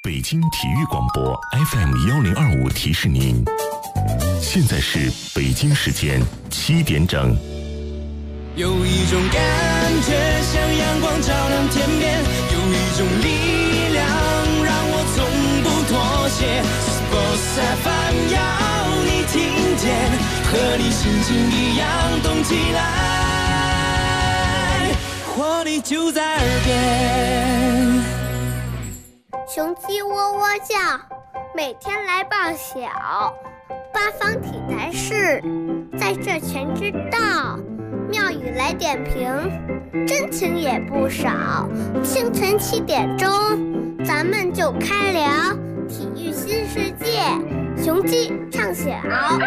北京体育广播 FM1025提示您，现在是北京时间7点整。 有一种感觉像阳光照亮天边，有一种力量让我从不妥协。Sports FM 要你听见，和你心情一样动起来，活力就在耳边。 雄鸡喔喔叫，每天来报晓。八方体坛事，在这全知道。妙语来点评，真情也不少。清晨7点钟，咱们就开聊体育新世界，雄鸡唱晓。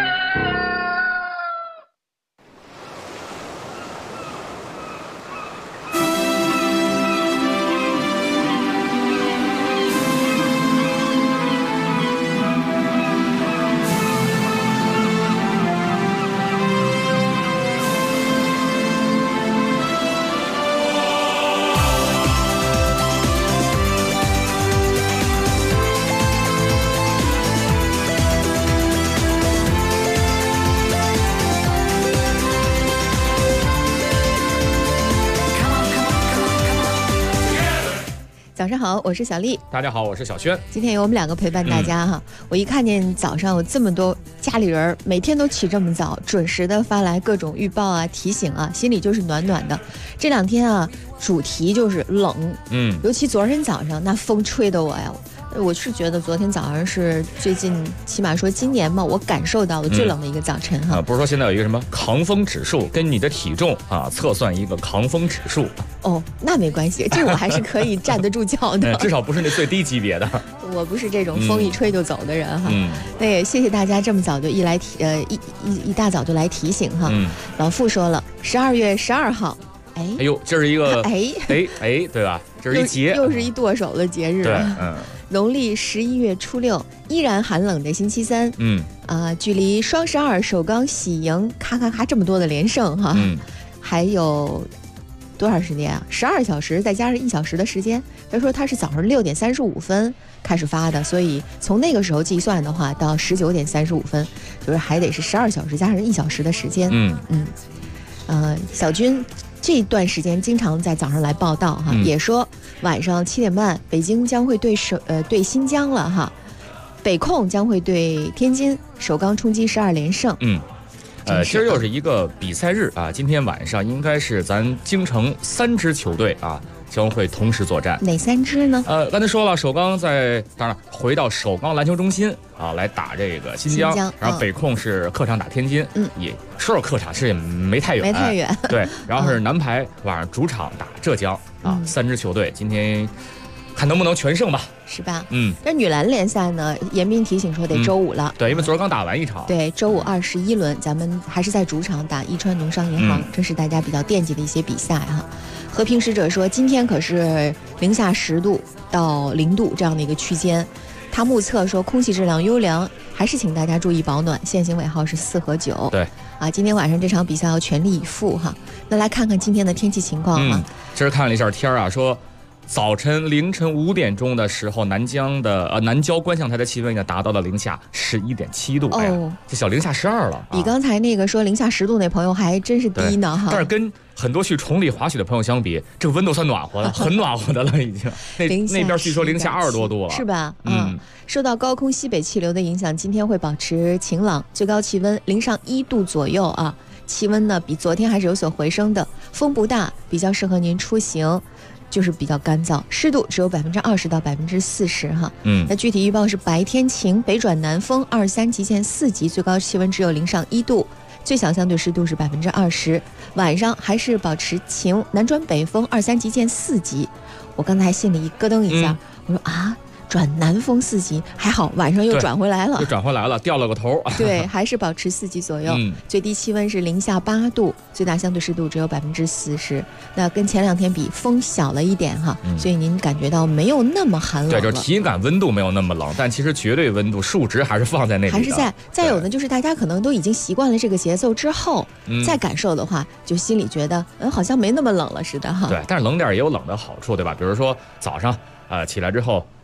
早上好，我是小丽。 大家好，我是小轩。 今天有我们2个陪伴大家哈。我一看见早上有这么多家里人每天都起这么早，准时的发来各种预报啊、提醒啊，心里就是暖暖的。这2天啊，主题就是冷，尤其昨天早上那风吹得我呀。我是觉得昨天早上是最近，起码说今年嘛，我感受到的最冷的一个早晨哈。 不是说现在有一个什么抗风指数，跟你的体重啊测算一个抗风指数。 哦，那没关系，这我还是可以站得住脚的。 至少不是那最低级别的。 我不是这种风一吹就走的人哈。那也谢谢大家这么早就一大早就来提醒哈。老傅说了，12月12号。哎呦，这是一个对吧？这是一节， 又是一剁手的节日。 对， 农历11月初6，依然寒冷的星期三。距离双12、首钢、喜迎咔这么多的连胜哈，还有多少时间啊？12小时，再加上1小时的时间。别说它是早上6点35分开始发的，所以从那个时候计算的话，到19点35分，就是还得是12小时加上1小时的时间。小军这段时间经常在早上来报道哈，也说晚上7点半北京将会对新疆了哈，北控将会对天津，首钢冲击12连胜。 今儿又是一个比赛日啊，今天晚上应该是咱京城3支球队啊将会同时作战。 哪3支呢？ 刚才说了，首钢当然回到首钢篮球中心啊来打这个新疆，然后北控是客场打天津，也说是客场，是也没太远，对，然后是南排晚上主场打浙江啊，3支球队今天看能不能全胜吧， 是吧？这女篮联赛呢，严彬提醒说得周5了， 对，因为昨儿刚打完一场， 对，周521轮，咱们还是在主场打伊川农商银行，这是大家比较惦记的一些比赛哈。和平使者说，今天可是零下10度到0度这样的一个区间，他目测说空气质量优良，还是请大家注意保暖。限行尾号是4和9。 对啊，今天晚上这场比赛要全力以赴哈。那来看看今天的天气情况哈。 这是看了一下天啊，说早晨凌晨5点钟的时候，南郊观象台的气温已经达到了零下11.7度，这小零下12了， 比刚才那个说零下10度那朋友还真是低呢哈。 但是跟很多去崇礼滑雪的朋友相比，这个温度算暖和的，很暖和的了已经。那边据说零下20多度了， 是吧？受到高空西北气流的影响，今天会保持晴朗，最高气温零上1度左右啊。气温呢比昨天还是有所回升的，风不大，比较适合您出行。就是比较干燥，湿度只有20%到40%哈。那具体预报是白天晴，北转南风2、3级见4级，最高气温只有零上1度，最小相对湿度是20%。晚上还是保持晴，南转北风2、3级见4级。我刚才心里一咯噔一下，我说啊，转南风4级，还好晚上又转回来了， 掉了个头。 对，还是保持4级左右，最低气温是零下8度，最大相对湿度只有40%。那跟前2天比，风小了一点哈，所以您感觉到没有那么寒冷了。 对，就是体感温度没有那么冷，但其实绝对温度数值还是放在那里的， 还是在。再有呢，就是大家可能都已经习惯了这个节奏之后，再感受的话，就心里觉得好像没那么冷了似的哈。 对，但是冷点也有冷的好处，对吧？比如说早上起来之后。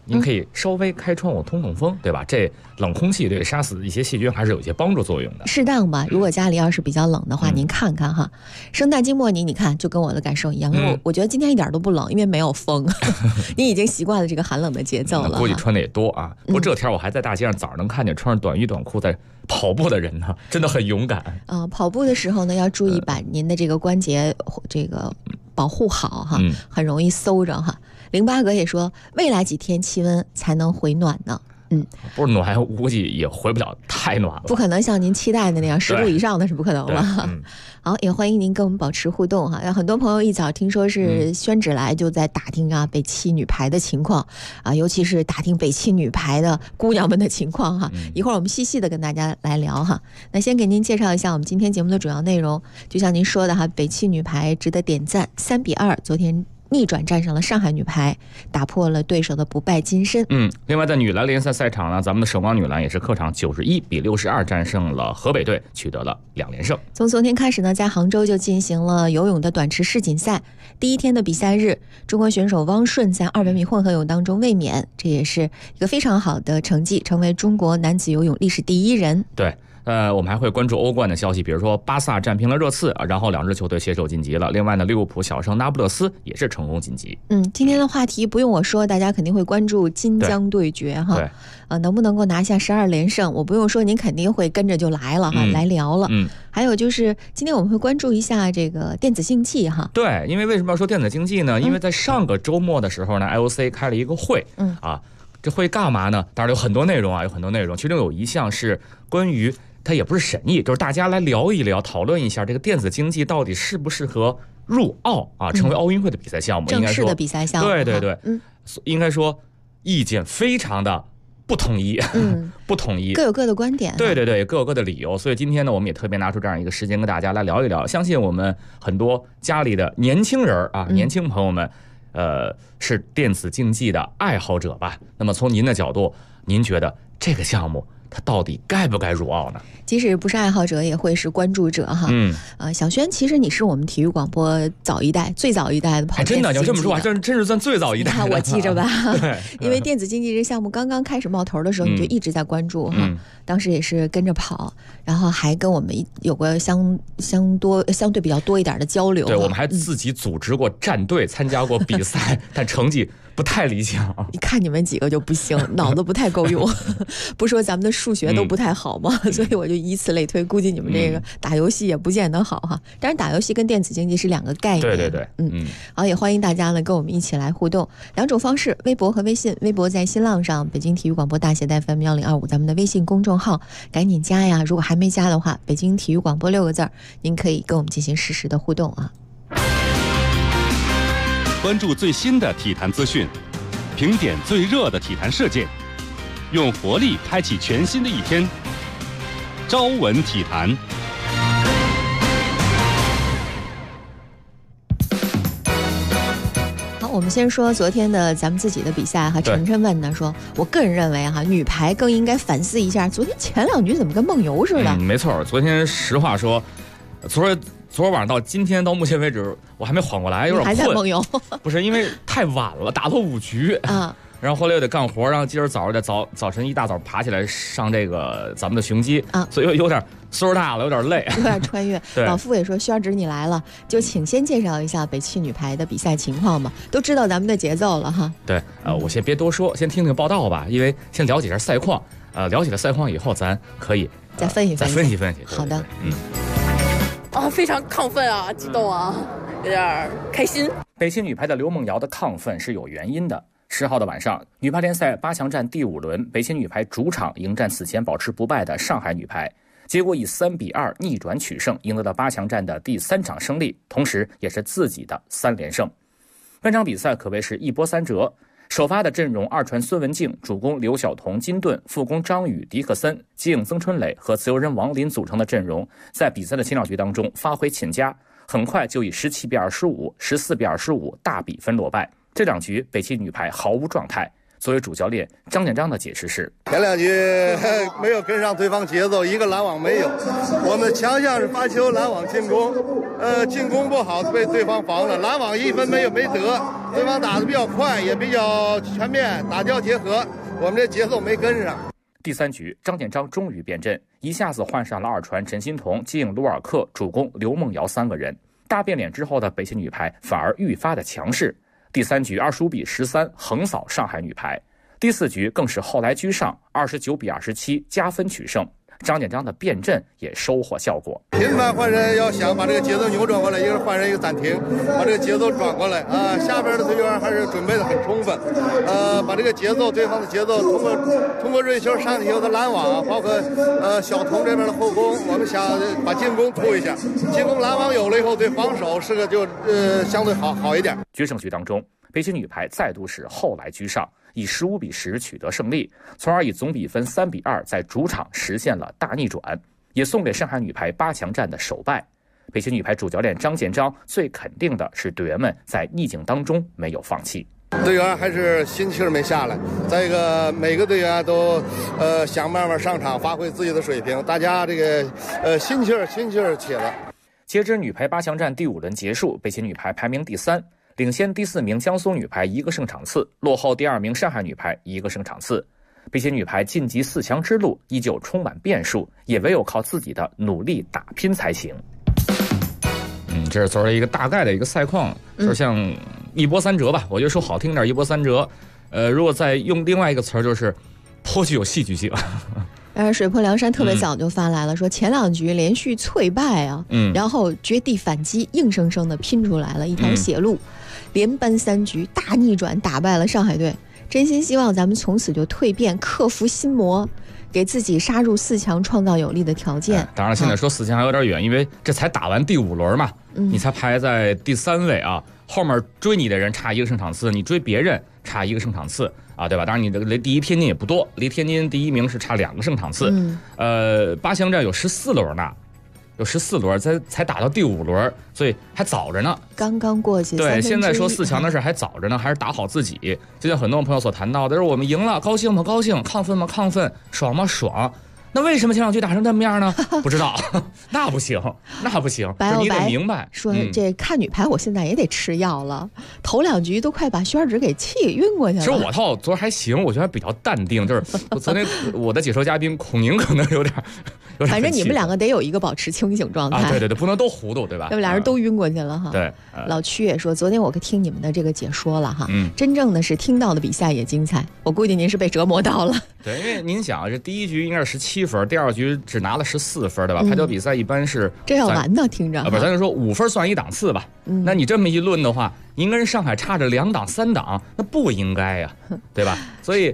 您可以稍微开窗户通风，对吧？这冷空气对杀死一些细菌还是有一些帮助作用的。 适当吧，如果家里要是比较冷的话，您看看哈。圣诞季末你看就跟我的感受一样，我觉得今天一点都不冷，因为没有风，你已经习惯了这个寒冷的节奏了。 估计穿的也多啊。不过这天我还在大街上早上能看见穿着短衣短裤在跑步的人呢，真的很勇敢。 跑步的时候呢，要注意把您的这个关节这个保护好哈，很容易馊着哈。08哥也说，未来几天气温才能回暖呢。 不是暖，我估计也回不了太暖了， 不可能像您期待的那样10度以上的是不可能了。好，也欢迎您跟我们保持互动哈。有很多朋友一早听说是宣纸来，就在打听北汽女排的情况尤其是打听北汽女排的姑娘们的情况哈。一会儿我们细细的跟大家来聊哈。那先给您介绍一下我们今天节目的主要内容，就像您说的哈，北汽女排值得点赞，3-2，昨天逆转战胜了上海女排，打破了对手的不败金身。 另外在女篮联赛赛场呢，咱们的首钢女篮也是客场91-62战胜了河北队，取得了2连胜。 从昨天开始呢，在杭州就进行了游泳的短池世锦赛。第一天的比赛日，中国选手汪顺在200米混合泳当中卫冕，这也是一个非常好的成绩，成为中国男子游泳历史第1人。 对。我们还会关注欧冠的消息，比如说巴萨战平了热刺然后2支球队携手晋级了。另外呢，利物浦小胜那不勒斯也是成功晋级。 今天的话题不用我说，大家肯定会关注金江对决哈。能不能够拿下12连胜，我不用说，您肯定会跟着就来了哈，来聊了。还有就是今天我们会关注一下这个电子竞技哈。 对，因为为什么要说电子竞技呢？因为在上个周末的时候呢，IOC 开了一个会这会干嘛呢？当然有很多内容有很多内容，其中有一项是关于它也不是审议，就是大家来聊一聊，讨论一下这个电子竞技到底适不适合入奥成为奥运会的比赛项目， 正式的比赛项目。 对，应该说意见非常的不统一，不统一， 各有各的观点。 对，各有各的理由。所以今天呢，我们也特别拿出这样一个时间跟大家来聊一聊。相信我们很多家里的年轻人年轻朋友们，是电子竞技的爱好者吧？那么从您的角度，您觉得这个项目它到底该不该入奥呢？ 即使不是爱好者，也会是关注者哈。小轩，其实你是我们体育广播最早一代的跑电子竞技的。 真的，要这么说，真是算最早一代的。 我记着吧，因为电子竞技这项目刚刚开始冒头的时候，你就一直在关注哈。当时也是跟着跑，然后还跟我们有过相对比较多一点的交流。 对，我们还自己组织过战队，参加过比赛，但成绩不太理想。 一看你们几个就不行，脑子不太够用，不说咱们的数学都不太好嘛，所以我就以此类推，估计你们这个打游戏也不见得好哈。当然，打游戏跟电子竞技是2个概念。 对， 好，也欢迎大家呢跟我们一起来互动，2种方式，微博和微信。微博在新浪上，北京体育广播大写的 FM1025，咱们的微信公众号赶紧加呀！如果还没加的话，北京体育广播6个字，您可以跟我们进行实时的互动啊。 关注最新的体坛资讯，评点最热的体坛事件，用活力开启全新的一天。朝闻体坛。 好，我们先说昨天的咱们自己的比赛哈。晨晨问呢说，我个人认为哈，女排更应该反思一下，昨天前2局怎么跟梦游似的？ 没错，昨天实话说，昨晚上到今天到目前为止，我还没缓过来，有点困。 还在梦游？ 不是，因为太晚了，打了5局啊。然后后来又得干活，然后今儿早晨一大早爬起来上这个咱们的雄鸡啊，所以有点岁数大了，有点累， 有点穿越。老傅也说，轩儿侄你来了，就请先介绍一下北汽女排的比赛情况吧，都知道咱们的节奏了哈。 对，我先别多说，先听听报道吧，因为先了解一下赛况，了解了赛况以后，咱可以再分析。 好的， 非常亢奋啊，激动啊，有点开心。 北汽女排的刘梦瑶的亢奋是有原因的。10号的晚上，女排联赛8强战第5轮，北汽女排主场迎战此前保持不败的上海女排，结果以3-2逆转取胜，赢得了8强战的第3场胜利，同时也是自己的3连胜。本场比赛可谓是一波3折，首发的阵容二传孙文静，主攻刘晓彤、金盾，副攻张宇、迪克森，接应曾春蕾和自由人王林组成的阵容，在比赛的前2局当中发挥欠佳，很快就以17-25、14-25大比分落败。这2局北汽女排毫无状态。作为主教练张建章的解释是： 前2局没有跟上对方节奏，一个拦网没有。我们的强项是发球、拦网、进攻。进攻不好被对方防了，拦网1分没得。 对方打得比较快，也比较全面，打教结合，我们这节奏没跟上。 第3局，张建章终于变阵，一下子换上了二传陈欣桐、接应卢尔克、主攻刘梦瑶3个人。大变脸之后的北京女排反而愈发的强势。第3局25-13横扫上海女排。第4局更是后来居上，29-27加分取胜。张建章的变阵也收获效果。 频繁换人，要想把这个节奏扭转过来，一个换人，一个暂停，把这个节奏转过来啊。下边的队员还是准备的很充分，把这个节奏，对方的节奏，通过瑞球上去以后的拦网，包括小童这边的后攻，我们想把进攻突一下，进攻拦网有了以后，对防守是个就相对好一点。 决胜局当中，北京女排再度是后来居上，以15-10取得胜利，从而以总比分3-2在主场实现了大逆转，也送给上海女排8强战的首败。北京女排主教练张建章最肯定的是队员们在逆境当中没有放弃， 队员还是心气儿没下来。再一个，每个队员都想办法上场发挥自己的水平，大家这个心气儿起了。 截至女排8强战第5轮结束，北京女排排名第3。领先第4名江苏女排1个胜场次，落后第2名上海女排1个胜场次。北京女排晋级4强之路依旧充满变数，也唯有靠自己的努力打拼才行。 这是昨儿一个大概的一个赛况，就像一波三折吧。我觉得说好听点，一波三折。如果再用另外一个词儿，就是颇具有戏剧性。 水泊梁山特别早就发来了，说前2局连续脆败啊，然后绝地反击，硬生生的拼出来了一条血路，连扳3局大逆转，打败了上海队。真心希望咱们从此就蜕变，克服心魔，给自己杀入4强创造有利的条件。 当然现在说4强还有点远，因为这才打完第5轮嘛，你才排在第3位啊，后面追你的人差1个胜场次，你追别人差1个胜场次啊，对吧？当然你的第一天津也不多，离天津第1名是差2个胜场次。8强战有14轮呢，有14轮才打到第5轮，所以还早着呢， 刚刚过去。 对，现在说4强的事还早着呢，还是打好自己。就像很多朋友所谈到的，是我们赢了，高兴吗？高兴，亢奋吗？亢奋，爽吗？爽。那为什么前2局打成这么样呢？不知道，那不行， 白你得明白。 说这看女排，我现在也得吃药了。头2局都快把轩芷给气晕过去了。 其实我昨儿还行，我觉得比较淡定。就是昨天我的解说嘉宾孔宁可能有点反正你们2个得有一个保持清醒状态。 对，不能都糊涂，对吧？ 要不俩人都晕过去了哈。 对， 老曲也说，昨天我听你们的这个解说了哈，真正的是听到的比赛也精彩。我估计您是被折磨到了。 对，因为您想，这第1局应该是17分，第2局只拿了14分，对吧？排球比赛一般是这要完呢，听着。 不是，咱就说5分算1档次吧。那你这么一论的话，您跟上海差着2档3档，那不应该呀，对吧？所以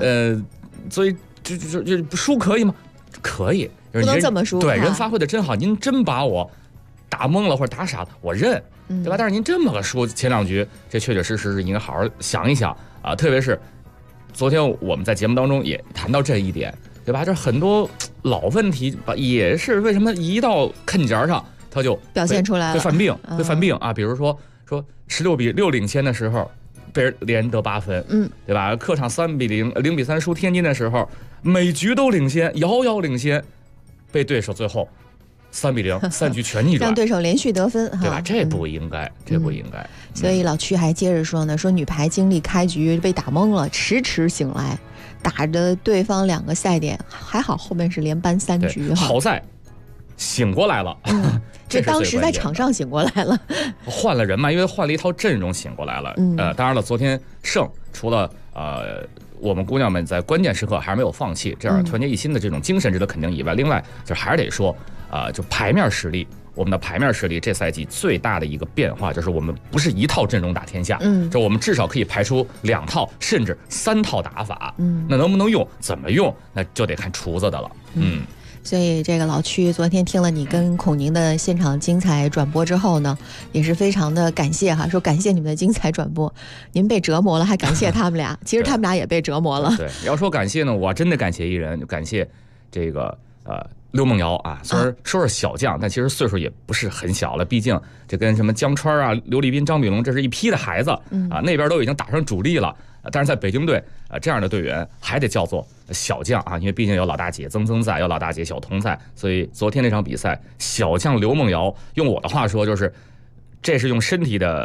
就输可以吗？可以， 不能这么输。 对，人发挥的真好，您真把我打懵了或者打傻了，我认，对吧？但是您这么个输前2局，这确确实实是应该好好想一想啊。特别是昨天我们在节目当中也谈到这一点，对吧？这很多老问题吧，也是为什么一到坎节上他就表现出来了， 会犯病啊。比如说16-6领先的时候，被人连得8分，对吧？客场0-3输天津的时候，每局都领先，遥遥领先，被对手最后3-0 3局全逆转， 让对手连续得分， 对吧？这不应该，这不应该。 所以老曲还接着说呢，说女排经历开局被打懵了，迟迟醒来，打着对方2个赛点，还好后面是连扳3局， 好在醒过来了。 这当时在场上醒过来了， 换了人嘛，因为换了一套阵容醒过来了。当然了，昨天胜除了我们姑娘们在关键时刻还是没有放弃，这样团结一心的这种精神值得肯定以外，另外就还是得说就牌面实力，我们的牌面实力这赛季最大的一个变化就是我们不是一套阵容打天下，就我们至少可以排出2套甚至3套打法。那能不能用，怎么用，那就得看厨子的了。 所以这个老曲昨天听了你跟孔宁的现场精彩转播之后呢，也是非常的感谢哈，说感谢你们的精彩转播，您被折磨了还感谢他们俩，其实他们俩也被折磨了。 对，要说感谢呢，我真的感谢一人，就感谢这个刘梦瑶啊，虽然说是小将，但其实岁数也不是很小了，毕竟这跟什么江川啊、刘立斌、张炳龙这是一批的孩子那边都已经打上主力了。但是在北京队这样的队员还得叫做小将啊，因为毕竟有老大姐曾曾在，有老大姐小童在，所以昨天那场比赛，小将刘梦瑶用我的话说就是，这是用身体的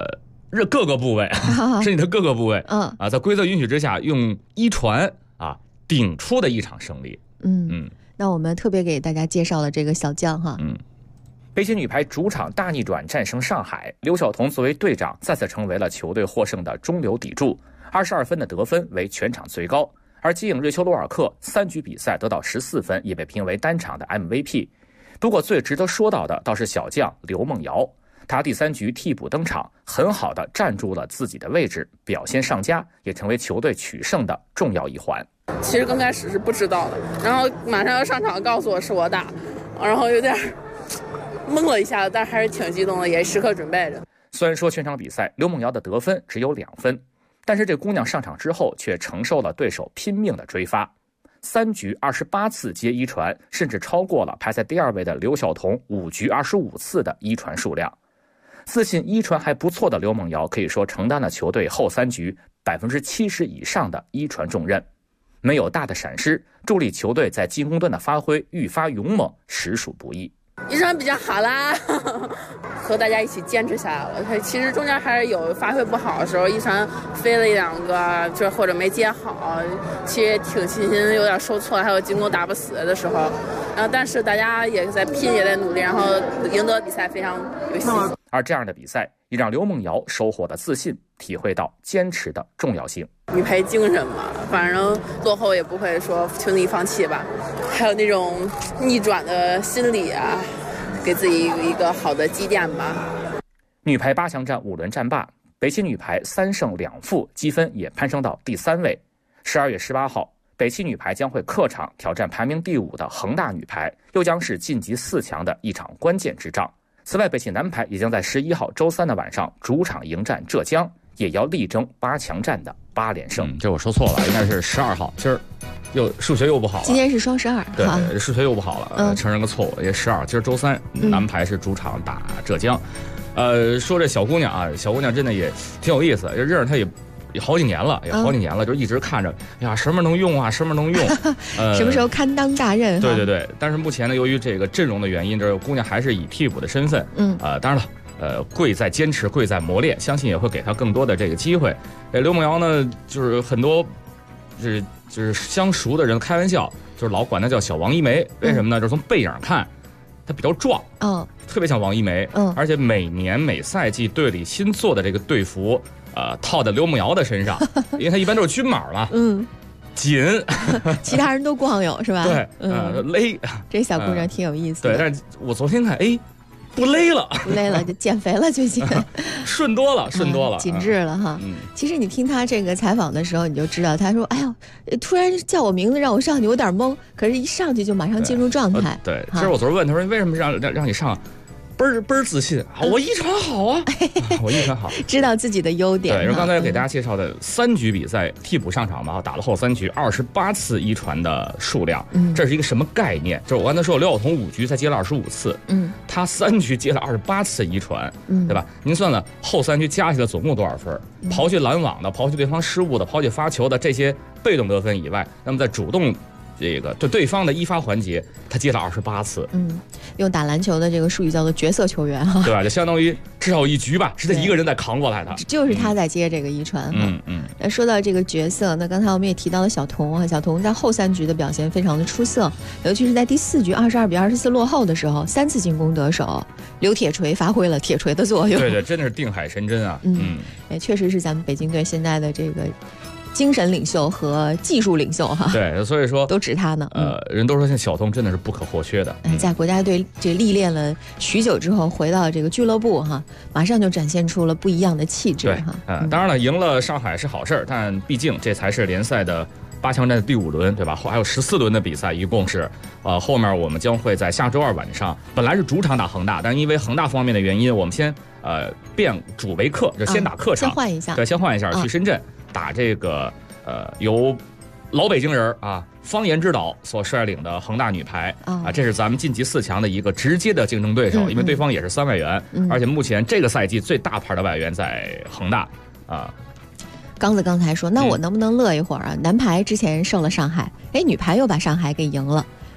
各个部位，身体的各个部位，在规则允许之下，用一传顶出的一场胜利。 那我们特别给大家介绍了这个小将哈。 北京女排主场大逆转战胜上海，刘晓彤作为队长再次成为了球队获胜的中流砥柱，22分的得分为全场最高。而接应瑞秋·罗尔克3局比赛得到14分，也被评为单场的 MVP。不过最值得说到的倒是小将刘梦瑶，他第3局替补登场，很好的站住了自己的位置，表现上佳，也成为球队取胜的重要一环。 其实刚开始是不知道的，然后马上要上场告诉我是我打，然后有点懵了一下，但还是挺激动的，也时刻准备着。 虽然说全场比赛刘梦瑶的得分只有2分，但是这姑娘上场之后却承受了对手拼命的追发，3局28次接一传，甚至超过了排在第2位的刘晓彤5局25次的一传数量。自信一传还不错的刘梦瑶可以说承担了球队后3局70%以上的一传重任，没有大的闪失，助力球队在进攻端的发挥愈发勇猛，实属不易。 一传比较好啦，和大家一起坚持下来了。其实中间还是有发挥不好的时候，一传飞了1-2个，就或者没接好，其实挺信心有点受挫，还有进攻打不死的时候。然后但是大家也在拼，也在努力，然后赢得比赛非常有信心。 而这样的比赛也让刘梦瑶收获了自信，体会到坚持的重要性。 女排精神嘛，反正落后也不会说轻易放弃吧，还有那种逆转的心理啊，给自己一个好的积淀吧。 女排8强战5轮战罢，北汽女排3胜2负，积分也攀升到第3位。12月18号，北汽女排将会客场挑战排名第5的恒大女排，又将是晋级4强的一场关键之仗。此外，北汽男排也将在11号周3的晚上主场迎战浙江，也要力争8强战的8连胜。 这我说错了，应该是12号。今儿数学又不好了。 今天是双12。 对，数学又不好了，承认个错误。也12，今儿周3，男排是主场打浙江。说这小姑娘啊，小姑娘真的也挺有意思，认识她也好几年了，就一直看着，呀，什么能用啊，什么能用， 什么时候堪当大任？ 对。但是目前呢，由于这个阵容的原因，这姑娘还是以替补的身份，当然了，贵在坚持，贵在磨练，相信也会给她更多的这个机会。刘梦瑶呢，就是很多就是相熟的人开玩笑，就是老管她叫小王一梅，为什么呢？就是从背影看，她比较壮，特别像王一梅，而且每年每赛季队里新做的这个队服。套在刘梦瑶的身上，因为他一般都是均码嘛，紧， 其他人都光有是吧？ 对，勒。 这小姑娘挺有意思的。对，但是我昨天看，不勒了， 就减肥了，最近顺多了， 紧致了哈。其实你听他这个采访的时候，你就知道，他说：“哎呦，突然叫我名字让我上去，有点懵，可是一上去就马上进入状态。” 对，其实我昨儿问他说：“为什么让你上？”倍儿自信啊！我一传好啊，我一传好， 知道自己的优点。 对，然后刚才给大家介绍的3局比赛替补上场嘛，打了后3局28次一传的数量，这是一个什么概念？就是我刚才说刘晓彤5局才接了25次，他3局接了28次一传，对吧？您算算后3局加起来总共多少分？刨去拦网的，刨去对方失误的，刨去发球的这些被动得分以外，那么在主动这个对方的一发环节，他接了28次。 用打篮球的这个术语叫做角色球员哈， 对吧？就相当于至少1局吧，是他一个人在扛过来的， 就是他在接这个一传哈。那说到这个角色，那刚才我们也提到了小童啊，小童在后3局的表现非常的出色，尤其是在第4局22比24落后的时候，3次进攻得手，刘铁锤发挥了铁锤的作用。 对，真的是定海神针啊。 也确实是咱们北京队现在的这个精神领袖和技术领袖哈， 对，所以说都指他呢。 人都说像小童真的是不可或缺的。 在国家队这历练了许久之后，回到这个俱乐部哈，马上就展现出了不一样的气质哈。 当然了，赢了上海是好事，但毕竟这才是联赛的8强战的第5轮，对吧？还有14轮的比赛，一共是后面我们将会在下周2晚上，本来是主场打恒大，但因为恒大方面的原因，我们先变主为客，就先打客场， 先换一下， 对，先换一下，去深圳。打这个由老北京人方言之岛所率领的恒大女排这是咱们晋级4强的一个直接的竞争对手，因为对方也是3外援，而且目前这个赛季最大牌的外援在恒大刚子刚才说，那我能不能乐一会儿啊？男排之前胜了上海，女排又把上海给赢了。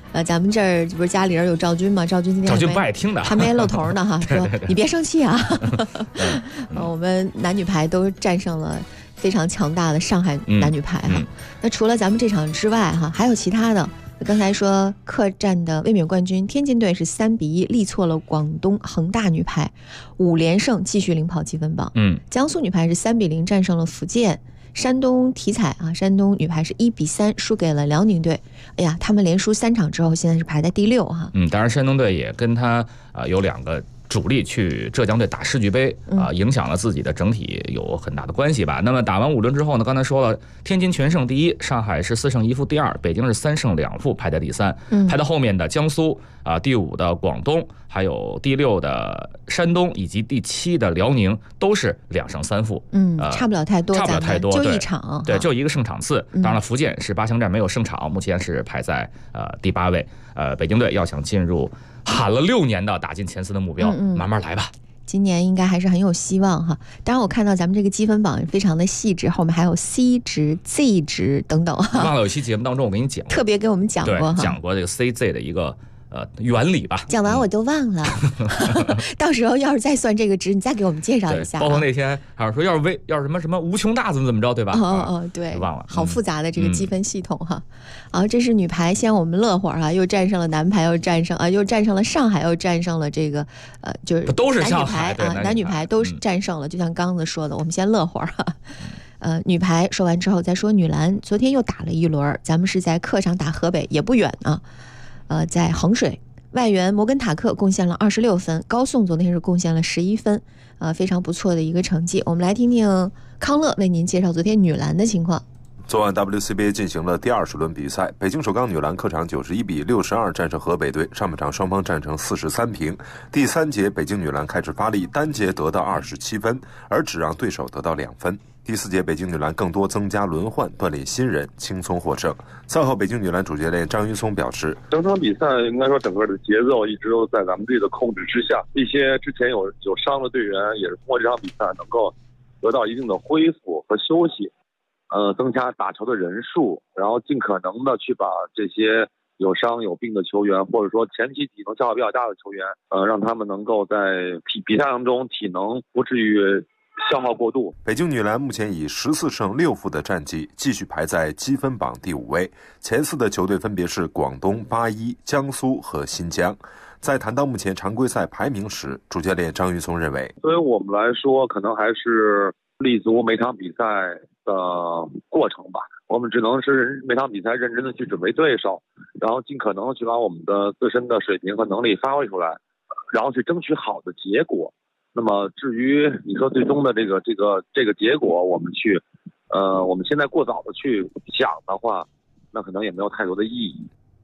咱们这儿不是家里人有赵军吗？赵军今天不爱听的， 还没露头呢哈，说你别生气啊。我们男女排都战胜了非常强大的上海男女排哈。那除了咱们这场之外哈，还有其他的。刚才说客战的卫冕冠军天津队是3-1力挫了广东恒大女排，5连胜继续领跑积分榜。江苏女排是3-0战胜了福建。山东体彩啊，山东女排是1-3输给了辽宁队。哎呀，他们连输3场之后，现在是排在第6哈。 当然山东队也跟他有2个主力去浙江队打世俱杯影响了自己的整体有很大的关系吧。那么打完5轮之后呢，刚才说了，天津全胜第1，上海是4胜1负第2，北京是3胜2负排在第3。排到后面的江苏第5的广东，还有第6的山东以及第7的辽宁都是2胜3负。 差不了太多，就一场， 对，就一个胜场次。当然了，福建是8强战没有胜场，目前是排在第8位。北京队要想进入喊了6年的打进前4的目标，慢慢来吧。 今年应该还是很有希望哈。当然，我看到咱们这个积分榜非常的细致，后面还有 C 值、Z 值等等。 忘了有一期节目当中我跟你讲过， 特别给我们讲过哈， 讲过这个 CZ 的一个原理吧。 讲完我都忘了，到时候要是再算这个值，你再给我们介绍一下。 包括那天好像说要是什么无穷大怎么着，对吧？ 对， 忘了， 好复杂的这个积分系统哈。这是女排，先我们乐会儿哈，又战胜了男排，又战胜了上海，又战胜了这个就是都是上海男女排都是战胜了。就像刚子说的，我们先乐会儿哈。女排说完之后再说女篮，昨天又打了1轮，咱们是在客场打河北，也不远啊。在衡水，外援摩根塔克贡献了26分，高颂昨天是贡献了11分，非常不错的一个成绩。我们来听听康乐为您介绍昨天女篮的情况。 昨晚 WCBA 进行了第20轮比赛，北京首钢女篮客场91-62战胜河北队，上半场双方战成43平。第3节北京女篮开始发力，单节得到27分，而只让对手得到2分。第4节北京女篮更多增加轮换，锻炼新人，轻松获胜。赛后北京女篮主教练张云松表示， 整场比赛应该说整个的节奏一直都在咱们队的控制之下，一些之前有伤的队员也是通过这场比赛能够得到一定的恢复和休息，增加打球的人数，然后尽可能的去把这些有伤有病的球员，或者说前期体能消耗比较大的球员，让他们能够在比赛当中体能不至于消耗过度。 北京女篮目前以14胜6负的战绩继续排在积分榜第5位，前4的球队分别是广东、81、江苏和新疆。在谈到目前常规赛排名时，主教练张云松认为， 对于我们来说，可能还是立足每场比赛的过程吧。我们只能是每场比赛认真的去准备对手，然后尽可能去把我们的自身的水平和能力发挥出来，然后去争取好的结果。那么至于你说最终的这个结果，我们现在过早的去想的话，那可能也没有太多的意义。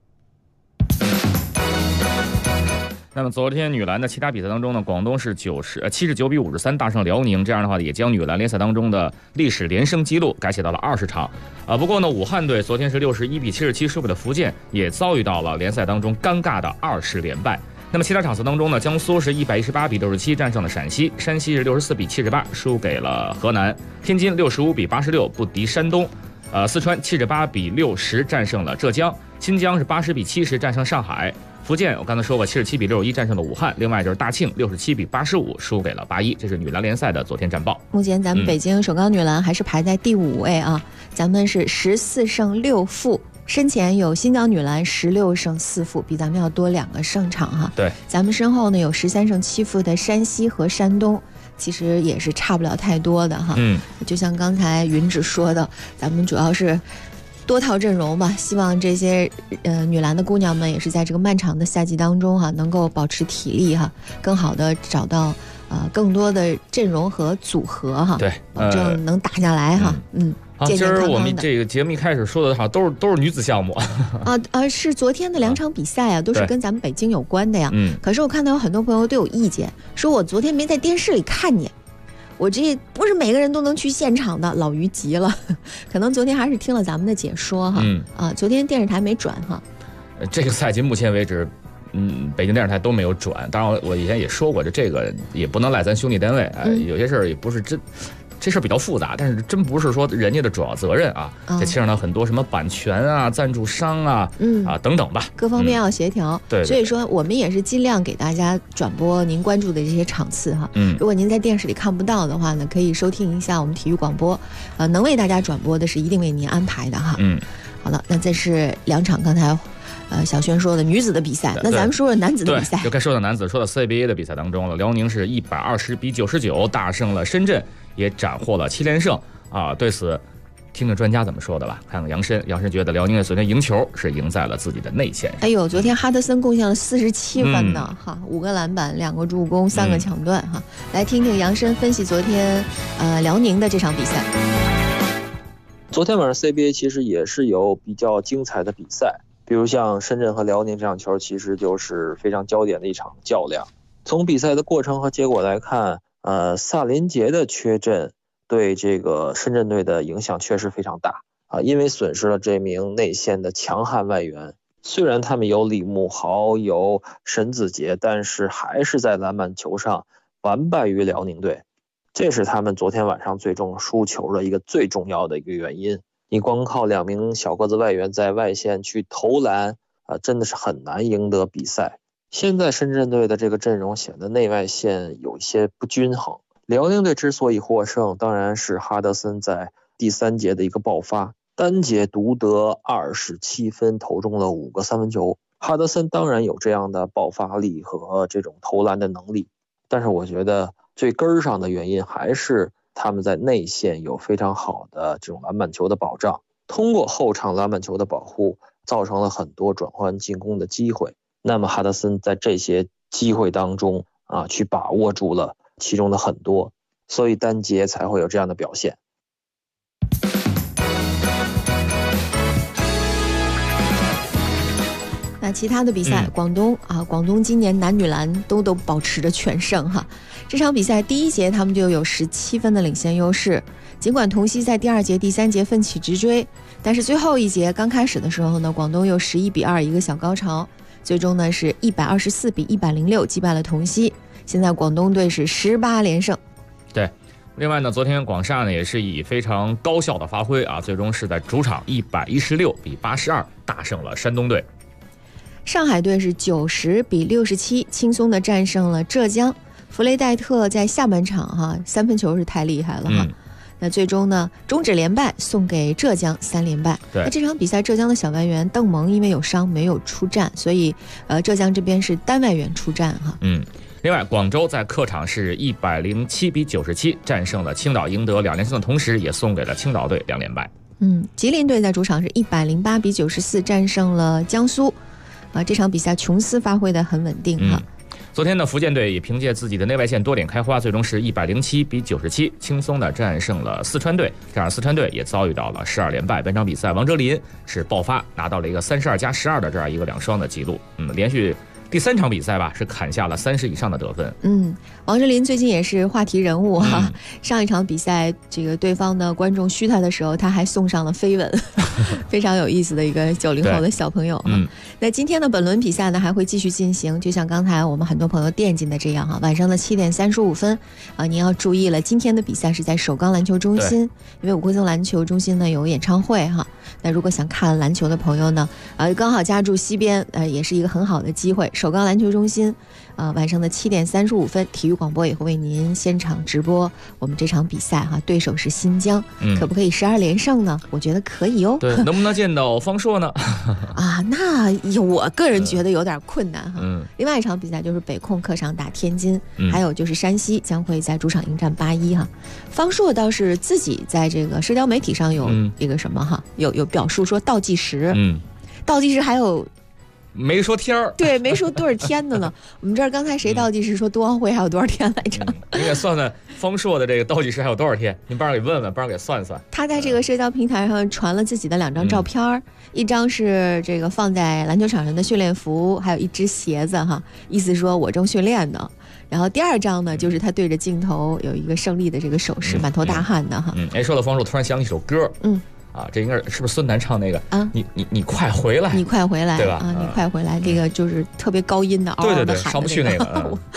那么昨天女篮的其他比赛当中呢，广东是79-53大胜辽宁，这样的话也将女篮联赛当中的历史连胜纪录改写到了20场。不过呢，武汉队昨天是61-77输给了福建，也遭遇到了联赛当中尴尬的20连败。那么其他场次当中呢，江苏是118-67战胜了陕西，山西是64-78输给了河南，天津65-86不敌山东，四川78-60战胜了浙江，新疆是80-70战胜上海。福建我刚才说过77-61战胜了武汉，另外就是大庆67-85输给了81。这是女篮联赛的昨天战报。 目前咱们北京首钢女篮还是排在第5位啊，咱们是14胜6负，身前有新疆女篮16胜4负，比咱们要多2个胜场哈。 对， 咱们身后呢有13胜7负的山西和山东，其实也是差不了太多的哈。就像刚才云芷说的，咱们主要是多套阵容吧，希望这些女篮的姑娘们也是在这个漫长的赛季当中哈，能够保持体力哈，更好的找到更多的阵容和组合哈， 对， 保证能打下来哈。 好，今儿我们这个节目一开始说的好都是女子项目是昨天的2场比赛啊，都是跟咱们北京有关的呀。可是我看到有很多朋友都有意见，说我昨天没在电视里看见。我这不是每个人都能去现场的，老于急了，可能昨天还是听了咱们的解说哈。昨天电视台没转哈。 这个赛季目前为止，北京电视台都没有转。当然，我以前也说过，这个也不能赖咱兄弟单位，有些事儿也不是这事儿比较复杂，但是真不是说人家的主要责任啊，这牵扯到很多什么版权啊、赞助商啊、等等吧， 各方面要协调。 对， 所以说我们也是尽量给大家转播您关注的这些场次哈。如果您在电视里看不到的话呢，可以收听一下我们体育广播，能为大家转播的是一定为您安排的哈。好了，那这是2场刚才小轩说的女子的比赛，那咱们说说男子的比赛。 就该说到男子，说到 CBA 的比赛当中了。辽宁是120-99大胜了深圳，也斩获了7连胜啊。对此，听听专家怎么说的吧。看看杨申觉得辽宁昨天赢球是赢在了自己的内线。 哎呦，昨天哈德森贡献了47分呢，哈，5个篮板，2个助攻，3个抢断哈。来听听杨申分析昨天辽宁的这场比赛。 昨天晚上 CBA 其实也是有比较精彩的比赛，比如像深圳和辽宁这场球，其实就是非常焦点的一场较量。从比赛的过程和结果来看，萨林杰的缺阵对这个深圳队的影响确实非常大啊，因为损失了这名内线的强悍外援。虽然他们有李慕豪，有沈子杰，但是还是在篮板球上完败于辽宁队。这是他们昨天晚上最终输球的一个最重要的一个原因。你光靠2名小个子外援在外线去投篮真的是很难赢得比赛。现在深圳队的这个阵容显得内外线有一些不均衡。辽宁队之所以获胜，当然是哈德森在第3节的一个爆发，单节独得27分，投中了5个3分球。哈德森当然有这样的爆发力和这种投篮的能力，但是我觉得最根上的原因还是他们在内线有非常好的这种篮板球的保障，通过后场篮板球的保护，造成了很多转换进攻的机会。那么哈德森在这些机会当中去把握住了其中的很多，所以单节才会有这样的表现。 那其他的比赛，广东今年男女篮都保持着全胜哈。这场比赛第1节他们就有17分的领先优势，尽管同曦在第2节、第3节奋起直追，但是最后1节刚开始的时候呢，广东又11-2一个小高潮，最终呢是124-106击败了同曦。现在广东队是18连胜。 对，另外呢，昨天广厦呢也是以非常高效的发挥啊，最终是在主场116-82大胜了山东队。 上海队是90-67轻松的战胜了浙江。弗雷戴特在下半场3分球是太厉害了哈。那最终呢终止连败，送给浙江3连败。那这场比赛浙江的小外援邓蒙因为有伤没有出战，所以浙江这边是单外援出战哈。 另外广州在客场是107-97战胜了青岛，赢得2连胜的同时也送给了青岛队2连败。 吉林队在主场是108-94战胜了江苏。这场比赛琼斯发挥得很稳定哈。 昨天的福建队也凭借自己的内外线多点开花，最终是107-97轻松的战胜了四川队。这样四川队也遭遇到了12连败。本场比赛王哲林是爆发，拿到了一个32+12的这样一个2双的记录。连续第3场比赛吧，是砍下了30以上的得分。 王哲林最近也是话题人物哈。上一场比赛，这个对方的观众嘘他的时候，他还送上了飞吻，非常有意思的一个90后的小朋友。那今天的本轮比赛呢，还会继续进行，就像刚才我们很多朋友惦记的这样哈，晚上的7点35分您要注意了，今天的比赛是在首钢篮球中心，因为五棵松篮球中心呢有演唱会哈。那如果想看篮球的朋友呢，刚好家住西边，也是一个很好的机会。首钢篮球中心，晚上的7点35分，体育广播也会为您现场直播我们这场比赛哈。对手是新疆，可不可以12连胜呢？我觉得可以哦。 对，能不能见到方硕呢？ 那我个人觉得有点困难哈。另外一场比赛就是北控客场打天津，还有就是山西将会在主场迎战81哈。方硕倒是自己在这个社交媒体上有一个什么哈，有表述说倒计时，倒计时还有。 没说天儿， 对，没说多少天的呢。我们这儿刚才谁倒计时说冬奥会还有多少天来着？ 你给算算方硕的这个倒计时还有多少天？您帮着给问问，帮着给算算。 他在这个社交平台上传了自己的2张照片，一张是这个放在篮球场上的训练服，还有一只鞋子哈，意思说我正训练呢。然后第2张呢，就是他对着镜头有一个胜利的这个手势，满头大汗的哈。 说到方硕，突然想起一首歌，这应该是不是孙楠唱那个你快回来， 你快回来， 对吧？ 你快回来，这个就是特别高音的嗷嗷的喊的上不去那个。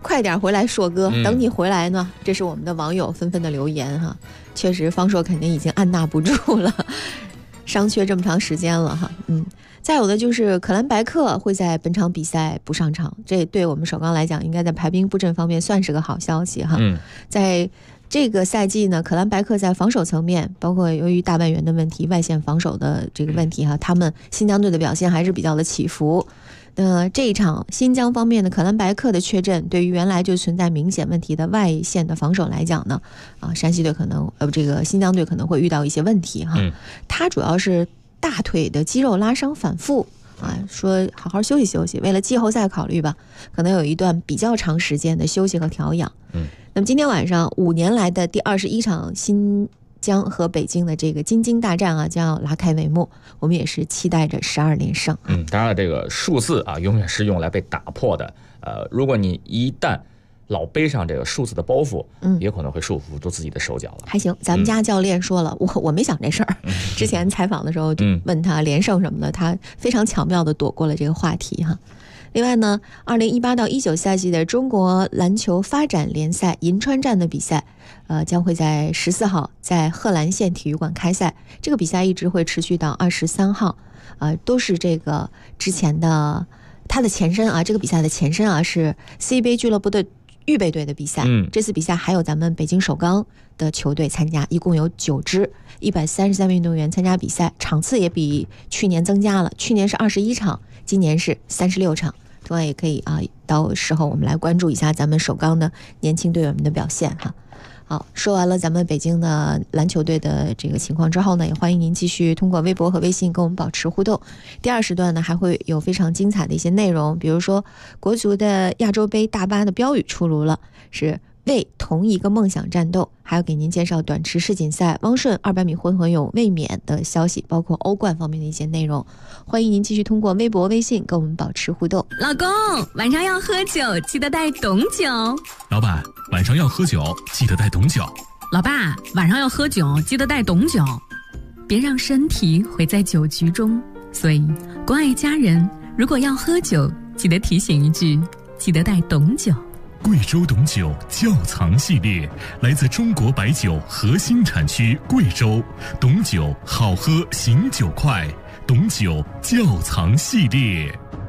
快点回来硕哥，等你回来呢。这是我们的网友纷纷的留言哈。确实方硕肯定已经按捺不住了，伤缺这么长时间了哈。再有的就是可兰白克会在本场比赛不上场，这对我们首钢来讲应该在排兵布阵方面算是个好消息哈。在这个赛季呢，可兰白克在防守层面，包括由于大外援的问题、外线防守的这个问题哈，他们新疆队的表现还是比较的起伏。这一场新疆方面的可兰白克的缺阵，对于原来就存在明显问题的外线的防守来讲呢，山西队可能这个新疆队可能会遇到一些问题哈。他主要是大腿的肌肉拉伤反复说好好休息休息，为了季后赛考虑吧，可能有一段比较长时间的休息和调养。那么今天晚上5年来的第21场新疆和北京的这个京津大战将要拉开帷幕，我们也是期待着12连胜。 当然了，这个数字永远是用来被打破的。如果你一旦老背上这个数字的包袱，也可能会束缚住自己的手脚了。 还行，咱们家教练说了，我没想这事儿。之前采访的时候问他连胜什么的，他非常巧妙地躲过了这个话题哈。另外呢，2018到19赛季的中国篮球发展联赛银川站的比赛，将会在14号在贺兰县体育馆开赛。这个比赛一直会持续到23号，都是这个之前的它的前身这个比赛的前身是 CBA 俱乐部的预备队的比赛。这次比赛还有咱们北京首钢的球队参加，一共有9支133位运动员参加比赛，场次也比去年增加了，去年是21场，今年是36场。同样也可以到时候我们来关注一下咱们首钢的年轻队员们的表现哈。好，说完了咱们北京的篮球队的这个情况之后呢，也欢迎您继续通过微博和微信跟我们保持互动。第2时段呢，还会有非常精彩的一些内容，比如说国足的亚洲杯大巴的标语出炉了，是为同一个梦想战斗，还要给您介绍短池世锦赛汪顺200米混合泳卫冕的消息，包括欧冠方面的一些内容。欢迎您继续通过微博微信跟我们保持互动。 老公，晚上要喝酒记得带懂酒。 老板，晚上要喝酒记得带懂酒。 老爸，晚上要喝酒记得带懂酒，别让身体毁在酒局中。所以关爱家人，如果要喝酒记得提醒一句，记得带懂酒。 贵州董酒窖藏系列来自中国白酒核心产区贵州，董酒好喝醒酒快，董酒窖藏系列。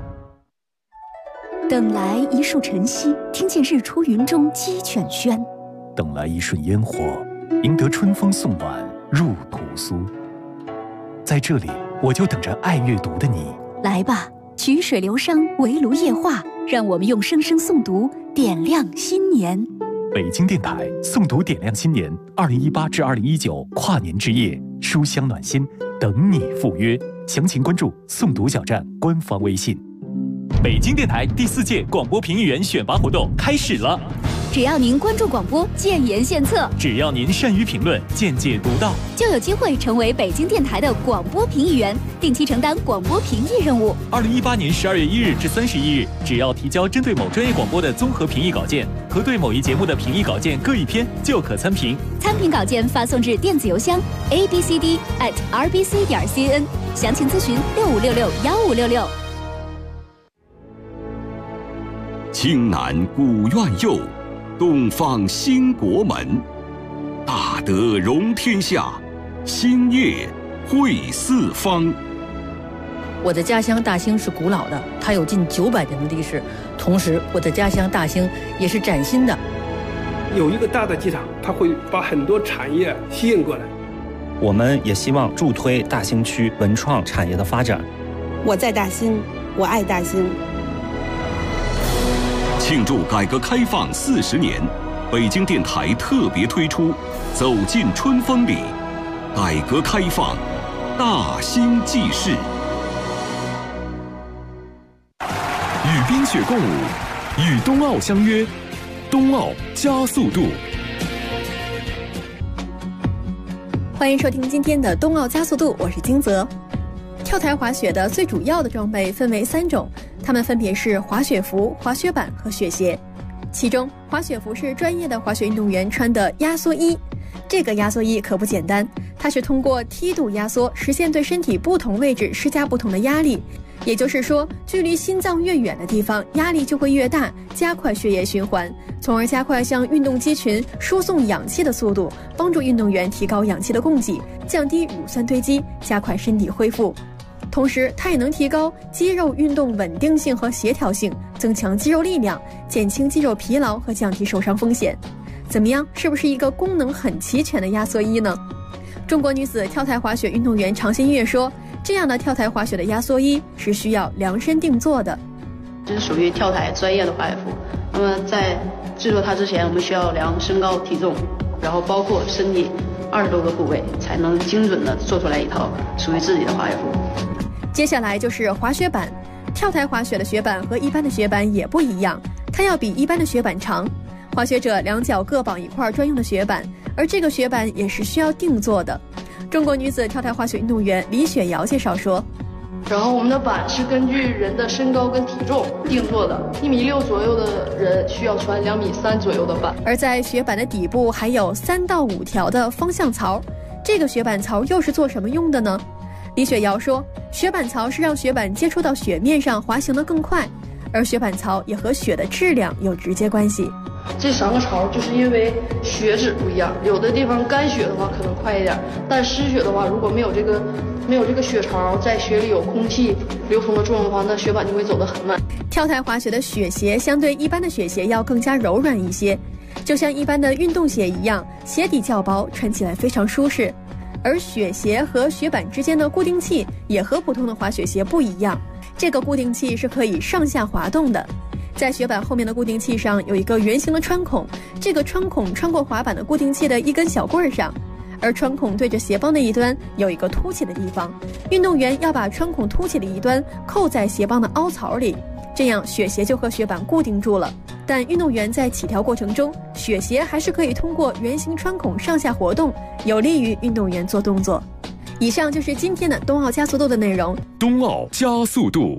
等来一束晨曦，听见日出云中鸡犬喧； 等来一瞬烟火，赢得春风送暖入屠苏。在这里，我就等着爱阅读的你。 来吧，曲水流觞，围炉夜话，让我们用声声诵读点亮新年。 北京电台诵读点亮新年2018至2019跨年之夜，书香暖心，等你赴约。详情关注诵读小站官方微信。北京电台第4届广播评议员选拔活动开始了。 只要您关注广播，建言献策； 只要您善于评论，见解独到， 就有机会成为北京电台的广播评议员，定期承担广播评议任务。 2018年12月1日至31日，只要提交针对某专业广播的综合评议稿件和对某一节目的评议稿件各1篇，就可参评。 参评稿件发送至电子邮箱 abcd@rbc.cn， 详情咨询65661566。 青南古院右，东方兴国门，大德容天下，兴业惠四方。 我的家乡大兴是古老的，它有近900年的历史。同时，我的家乡大兴也是崭新的。 有一个大的机场，它会把很多产业吸引过来。 我们也希望助推大兴区文创产业的发展。 我在大兴，我爱大兴。 庆祝改革开放40年，北京电台特别推出《走进春风里》，改革开放大兴纪事。 与冰雪共舞，与冬奥相约，冬奥加速度。 欢迎收听今天的冬奥加速度，我是金泽。跳台滑雪的最主要的装备分为3种，它们分别是滑雪服、滑雪板和雪鞋。其中，滑雪服是专业的滑雪运动员穿的压缩衣。这个压缩衣可不简单，它是通过梯度压缩，实现对身体不同位置施加不同的压力， 也就是说，距离心脏越远的地方，压力就会越大，加快血液循环，从而加快向运动肌群输送氧气的速度，帮助运动员提高氧气的供给，降低乳酸堆积，加快身体恢复。同时，它也能提高肌肉运动稳定性和协调性，增强肌肉力量，减轻肌肉疲劳和降低受伤风险。怎么样，是不是一个功能很齐全的压缩衣呢？中国女子跳台滑雪运动员常新月说，这样的跳台滑雪的压缩衣是需要量身定做的。 这是属于跳台专业的滑雪服，那么在制作它之前，我们需要量身高体重，然后包括身体20多个部位，才能精准的做出来一套属于自己的滑雪服。 接下来就是滑雪板。跳台滑雪的雪板和一般的雪板也不一样，它要比一般的雪板长。滑雪者两脚各绑一块专用的雪板，而这个雪板也是需要定做的。中国女子跳台滑雪运动员李雪瑶介绍说， 然后我们的板是根据人的身高跟体重定做的，1.6米左右的人需要穿2.3米左右的板。 而在雪板的底部还有3到5条的方向槽，这个雪板槽又是做什么用的呢？李雪瑶说，雪板槽是让雪板接触到雪面上滑行得更快，而雪板槽也和雪的质量有直接关系。 这3个槽就是因为雪质不一样，有的地方干雪的话可能快一点，但湿雪的话，如果没有这个雪槽，在雪里有空气流通的作用的话，那雪板就会走得很慢。 跳台滑雪的雪鞋相对一般的雪鞋要更加柔软一些，就像一般的运动鞋一样，鞋底较薄，穿起来非常舒适。而雪鞋和雪板之间的固定器也和普通的滑雪鞋不一样，这个固定器是可以上下滑动的。在雪板后面的固定器上有一个圆形的穿孔，这个穿孔穿过滑板的固定器的一根小棍上，而穿孔对着鞋帮的一端有一个凸起的地方，运动员要把穿孔凸起的一端扣在鞋帮的凹槽里，这样雪鞋就和雪板固定住了。但运动员在起跳过程中，雪鞋还是可以通过圆形穿孔上下活动，有利于运动员做动作。以上就是今天的冬奥加速度的内容。 冬奥加速度。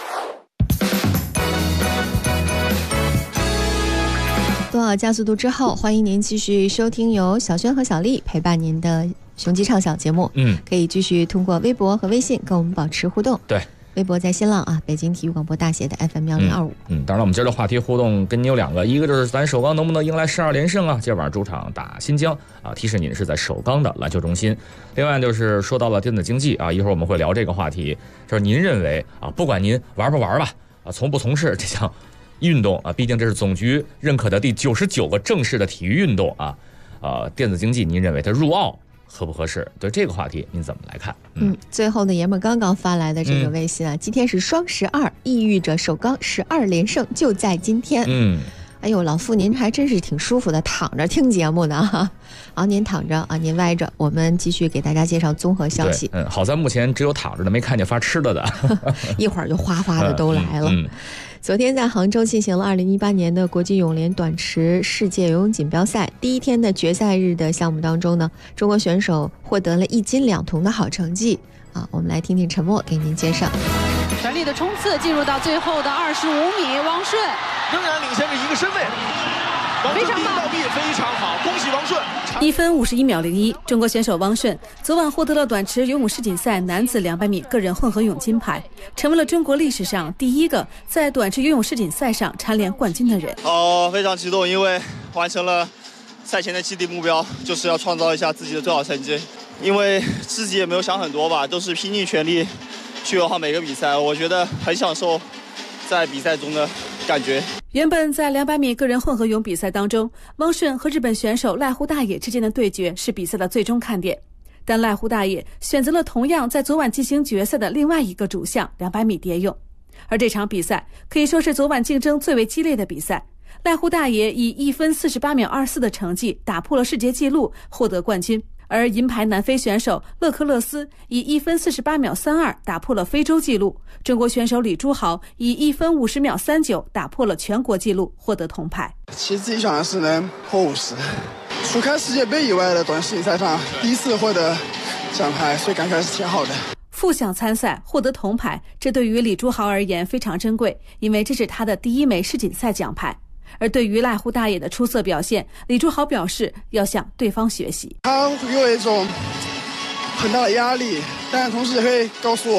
冬奥加速度之后，欢迎您继续收听由小轩和小丽陪伴您的雄鸡畅想节目。可以继续通过微博和微信跟我们保持互动。 对， 微博在新浪啊，北京体育广播大写的 FM1025。 当然了，我们今儿的话题互动跟您有2个，一个就是咱首钢能不能迎来12连胜啊？今晚主场打新疆啊，提示您是在首钢的篮球中心。另外就是说到了电子竞技啊，一会儿我们会聊这个话题，就是您认为啊，不管您玩不玩吧，啊，从不从事这项运动啊，毕竟这是总局认可的第99个正式的体育运动啊，电子竞技您认为它入奥合不合适？对这个话题您怎么来看？ 最后的爷们刚刚发来的这个微信啊，今天是双12，意味着首钢12连胜就在今天。哎呦，老傅您还真是挺舒服的，躺着听节目的啊。好，您躺着啊，您歪着，我们继续给大家介绍综合消息。 好在目前只有躺着的，没看见发吃的的， 一会儿就哗哗的都来了。昨天在杭州进行了2018年的国际泳联短池世界游泳锦标赛，第一天的决赛日的项目当中呢，中国选手获得了1金2铜的好成绩啊。我们来听听陈默给您介绍。 全力的冲刺，进入到最后的25米，王顺仍然领先着1个身位， 非常棒， 非常好，恭喜王顺 ！1分51秒01，中国选手汪顺昨晚获得了短池游泳世锦赛男子200米个人混合泳金牌，成为了中国历史上第一个在短池游泳世锦赛上蝉联冠军的人。 非常激动，因为完成了赛前的基地目标，就是要创造一下自己的最好成绩。因为自己也没有想很多吧，都是拼尽全力去游好每个比赛，我觉得很享受在比赛中的感觉。 原本在200米个人混合泳比赛当中，汪顺和日本选手濑户大野之间的对决是比赛的最终看点，但濑户大野选择了同样在昨晚进行决赛的另外一个主项200米蝶泳，而这场比赛可以说是昨晚竞争最为激烈的比赛。濑户大野以1分48秒24的成绩打破了世界纪录，获得冠军。而银牌南非选手勒克勒斯以1分48秒32打破了非洲纪录，中国选手李朱豪以1分50秒39打破了全国纪录，获得铜牌。 其实自己想的是能破50，除开世界杯以外的短世锦赛上第一次获得奖牌，所以感觉还是挺好的。 复项参赛获得铜牌，这对于李朱豪而言非常珍贵，因为这是他的第1枚世锦赛奖牌。而对于濑户大野的出色表现，李朱豪表示要向对方学习。 他会给我一种很大的压力，但同时也会告诉我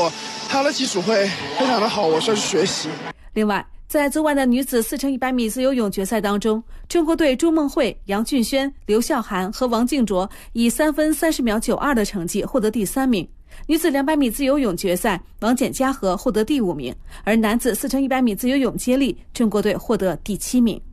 他的基础会非常的好，我需要去学习。 另外，在昨晚的女子4×100米自由泳决赛当中，中国队朱梦慧、杨俊轩、刘笑涵和王静卓以3分30秒92的成绩获得第3名。女子200米自由泳决赛，王简嘉禾获得第5名，而男子4×100米自由泳接力，中国队获得第7名。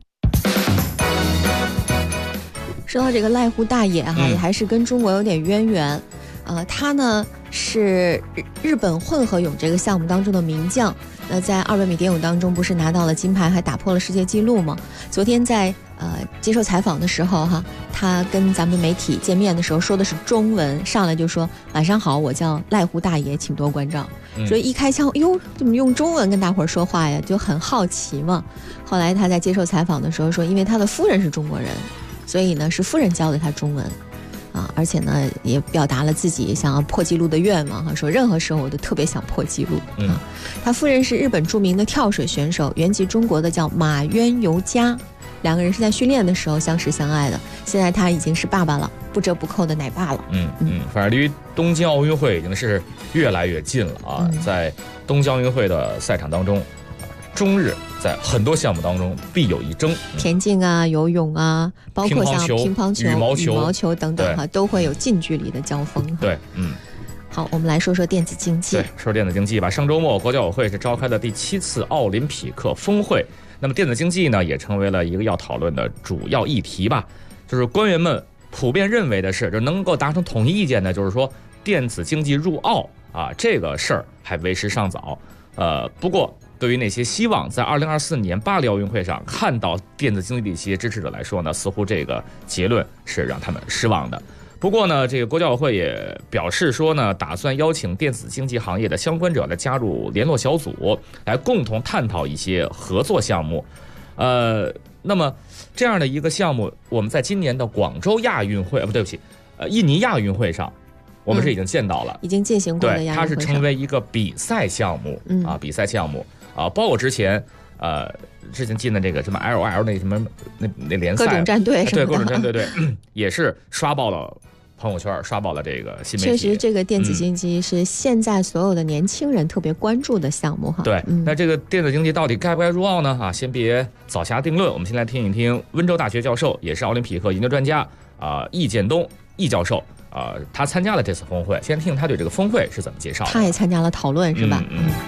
说到这个濑户大野也还是跟中国有点渊源。他呢是日本混合泳这个项目当中的名将。那在200米蝶泳当中不是拿到了金牌，还打破了世界纪录吗？昨天在接受采访的时候他跟咱们媒体见面的时候说的是中文，上来就说晚上好，我叫濑户大野，请多关照。所以一开枪，哟，怎么用中文跟大伙儿说话呀？就很好奇嘛。后来他在接受采访的时候说，因为他的夫人是中国人，所以呢是夫人教的他中文。而且呢也表达了自己想要破纪录的愿望说任何时候我都特别想破纪录。他夫人是日本著名的跳水选手，原籍中国的叫马渊由佳，两个人是在训练的时候相识相爱的，现在他已经是爸爸了，不折不扣的奶爸了。 反正离东京奥运会已经是越来越近了在东京奥运会的赛场当中，中日在很多项目当中必有一争， 田径游泳包括像乒乓球、羽毛球等等都会有近距离的交锋。 对， 好，我们来说说电子竞技。 对，说电子竞技吧。上周末国际奥委会是召开的第7次奥林匹克峰会，那么电子竞技呢也成为了一个要讨论的主要议题吧。就是官员们普遍认为的是，就能够达成统一意见的，就是说电子竞技入奥这个事儿还为时尚早。不过对于那些希望在2024年巴黎奥运会上看到电子竞技的一些支持者来说呢，似乎这个结论是让他们失望的。不过呢，这个国际奥委会也表示说呢，打算邀请电子竞技行业的相关者来加入联络小组，来共同探讨一些合作项目。那么这样的一个项目，我们在今年的广州亚运会，印尼亚运会上，我们是已经见到了， 已经进行过的亚运会上， 它是成为一个比赛项目比赛项目包括之前进的这个什么 LOL 那什么那联赛， 各种战队什么的， 对，各种战队对也是刷爆了朋友圈，刷爆了这个新媒体。 确实，这个电子竞技是现在所有的年轻人特别关注的项目对，那这个电子竞技到底该不该入奥呢？先别早下定论，我们先来听一听温州大学教授，也是奥林匹克研究专家易建东易教授他参加了这次峰会，先听他对这个峰会是怎么介绍的。 他也参加了讨论，是吧？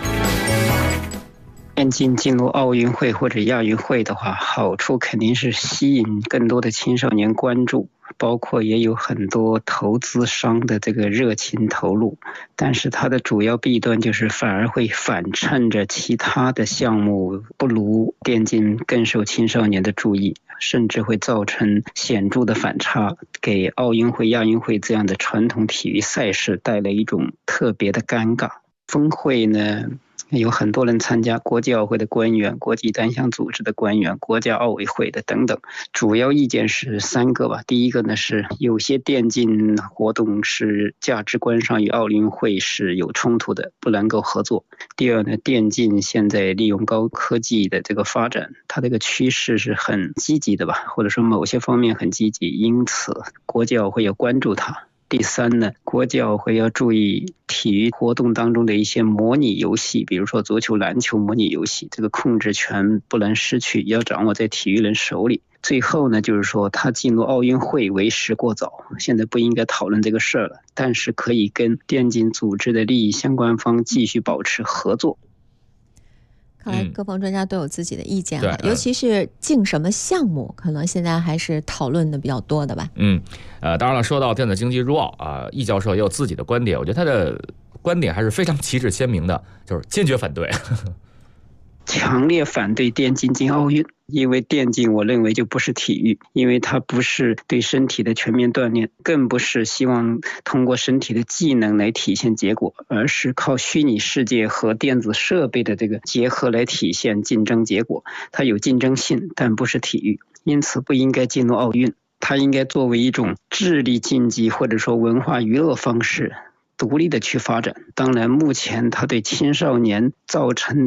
电竞进入奥运会或者亚运会的话，好处肯定是吸引更多的青少年关注，包括也有很多投资商的这个热情投入，但是它的主要弊端就是反而会反衬着其他的项目不如电竞更受青少年的注意，甚至会造成显著的反差，给奥运会、亚运会这样的传统体育赛事带来一种特别的尴尬。峰会呢，有很多人参加，国际奥会的官员、国际单项组织的官员、国家奥委会的等等。主要意见是3个吧。第一个呢是有些电竞活动是价值观上与奥运会是有冲突的，不能够合作。第二呢，电竞现在利用高科技的这个发展，它这个趋势是很积极的吧，或者说某些方面很积极，因此国际奥会要关注它。第三呢，国际奥会要注意体育活动当中的一些模拟游戏，比如说足球、篮球模拟游戏，这个控制权不能失去，要掌握在体育人手里。最后呢，就是说他进入奥运会为时过早，现在不应该讨论这个事儿了，但是可以跟电竞组织的利益相关方继续保持合作。 看来各方专家都有自己的意见了，尤其是竞什么项目，可能现在还是讨论的比较多的吧。 当然了，说到电子竞技入奥易教授也有自己的观点，我觉得他的观点还是非常旗帜鲜明的，就是坚决反对。 强烈反对电竞进奥运，因为电竞我认为就不是体育，因为它不是对身体的全面锻炼，更不是希望通过身体的技能来体现结果，而是靠虚拟世界和电子设备的这个结合来体现竞争结果。它有竞争性，但不是体育，因此不应该进入奥运。它应该作为一种智力竞技或者说文化娱乐方式独立的去发展。当然目前它对青少年造成的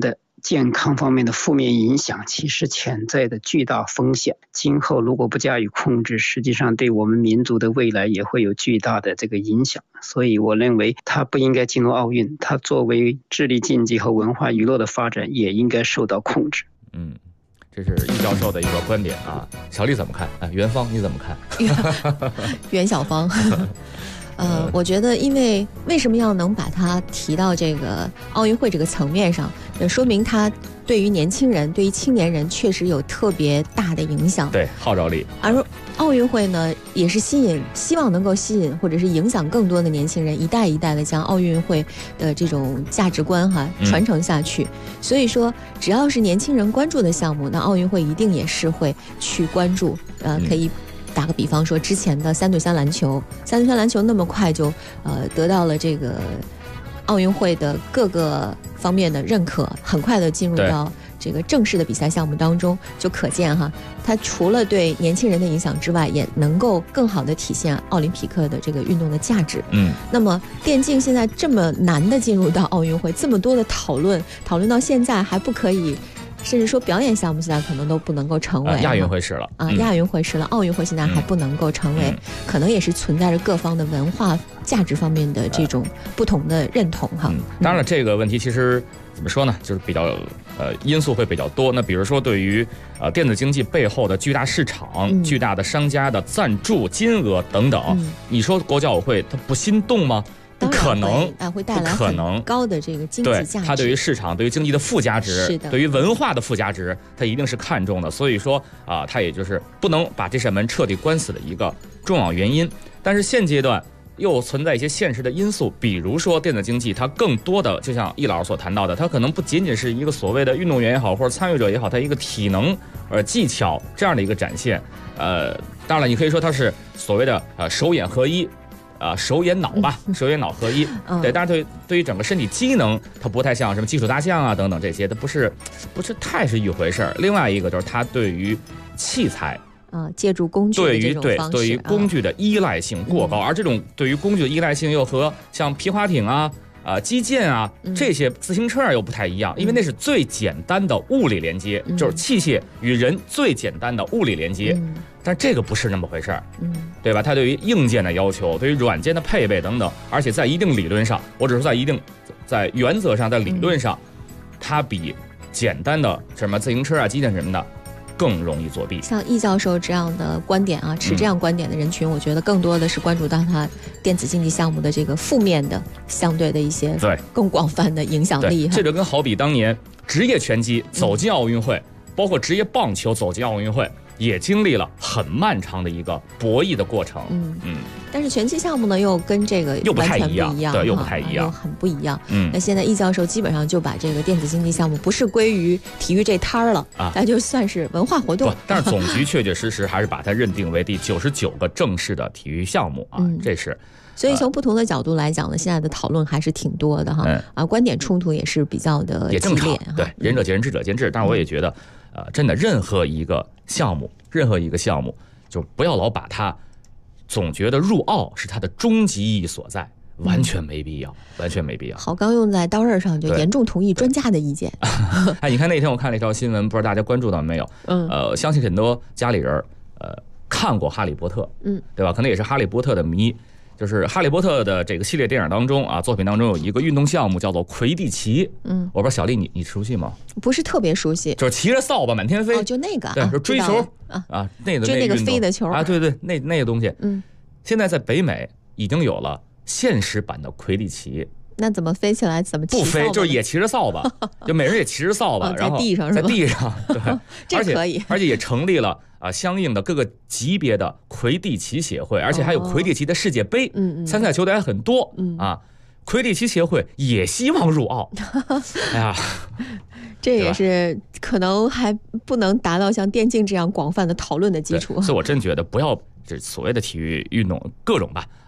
健康方面的负面影响，其实潜在的巨大风险。今后如果不加以控制，实际上对我们民族的未来也会有巨大的这个影响。所以我认为它不应该进入奥运，它作为智力竞技和文化娱乐的发展也应该受到控制。 这是易教授的一个观点啊。小丽怎么看？袁芳你怎么看？ 袁小芳。我觉得为什么要能把它提到这个奥运会这个层面上，也说明它对于年轻人、对于青年人确实有特别大的影响， 对号召力。 而奥运会呢，也是希望能够吸引或者是影响更多的年轻人，一代一代的将奥运会的这种价值观传承下去。所以说，只要是年轻人关注的项目，那奥运会一定也是会去关注。可以打个比方说，之前的3对3篮球那么快就得到了这个奥运会的各个方面的认可，很快的进入到这个正式的比赛项目当中，就可见它除了对年轻人的影响之外，也能够更好的体现奥林匹克的这个运动的价值。那么电竞现在这么难的进入到奥运会，这么多的讨论到现在还不可以。甚至说表演项目现在可能都不能够成为亚运会是了亚运会是了，奥运会现在还不能够成为，可能也是存在着各方的文化价值方面的这种不同的认同当然了，这个问题其实怎么说呢，就是比较因素会比较多。那比如说对于电子竞技背后的巨大市场、巨大的商家的赞助金额等等，你说国际奥委会它不心动吗？不可能， 会带来很高的这个经济价值。 它对于市场、对于经济的附加值，对于文化的附加值，它一定是看重的。所以说它也就是不能把这扇门彻底关死的一个重要原因。但是现阶段又存在一些现实的因素，比如说电子竞技，它更多的就像易老师所谈到的，它可能不仅仅是一个所谓的运动员也好，或者参与者也好，它一个体能技巧这样的一个展现。当然了，你可以说它是所谓的手眼合一。手眼脑吧，手眼脑合一，对，但是对于整个身体机能，它不太像什么基础大项等等这些，它不是太是一回事儿。另外一个就是它对于器材借助工具的这种方式， 对于工具的依赖性过高，而这种对于工具的依赖性又和像皮划艇击剑这些自行车又不太一样，因为那是最简单的物理连接，就是器械与人最简单的物理连接。但这个不是那么回事儿，对吧？它对于硬件的要求，对于软件的配备等等，而且在一定理论上，我只是在原则上，在理论上，它比简单的什么自行车击剑什么的更容易作弊。 像易教授这样的观点持这样观点的人群，我觉得更多的是关注到他电子竞技项目的这个负面的相对的一些更广泛的影响力。 这就跟好比当年职业拳击走进奥运会，包括职业棒球走进奥运会，也经历了很漫长的一个博弈的过程。 但是拳击项目呢，又跟这个完全不一样， 对，又不太一样， 又很不一样。那现在易教授基本上就把这个电子竞技项目不是归于体育这摊儿了那就算是文化活动。 但是总局确确实实还是把它认定为第99个正式的体育项目这是。 所以从不同的角度来讲呢，现在的讨论还是挺多的观点冲突也是比较的也正常。对，仁者见仁，智者见智。但是我也觉得，真的任何一个项目，就不要老把它总觉得入奥是它的终极意义所在，完全没必要，完全没必要。 好，刚用在刀刃上，就严重同意专家的意见。 你看那天我看了一条新闻，不知道大家关注到没有？相信很多家里人看过《哈利波特》，对吧？可能也是《哈利波特》的迷。就是《哈利波特》的这个系列电影当中作品当中有一个运动项目叫做魁地奇。我不知道小丽你熟悉吗？ 不是特别熟悉， 就是骑着扫把满天飞。 就那个对，就追球追那个飞的球对，那个东西。现在在北美已经有了现实版的魁地奇。 那怎么飞起来？怎么骑不飞？就是也骑着扫把，就每人也骑着扫把，然后在地上是吧？ 在地上，对， 这可以， 而且也成立了相应的各个级别的魁地奇协会，而且还有魁地奇的世界杯，参赛球队还很多魁地奇协会也希望入奥。哎呀， 这也是可能还不能达到像电竞这样广泛的讨论的基础。 所以我真觉得不要这所谓的体育运动各种吧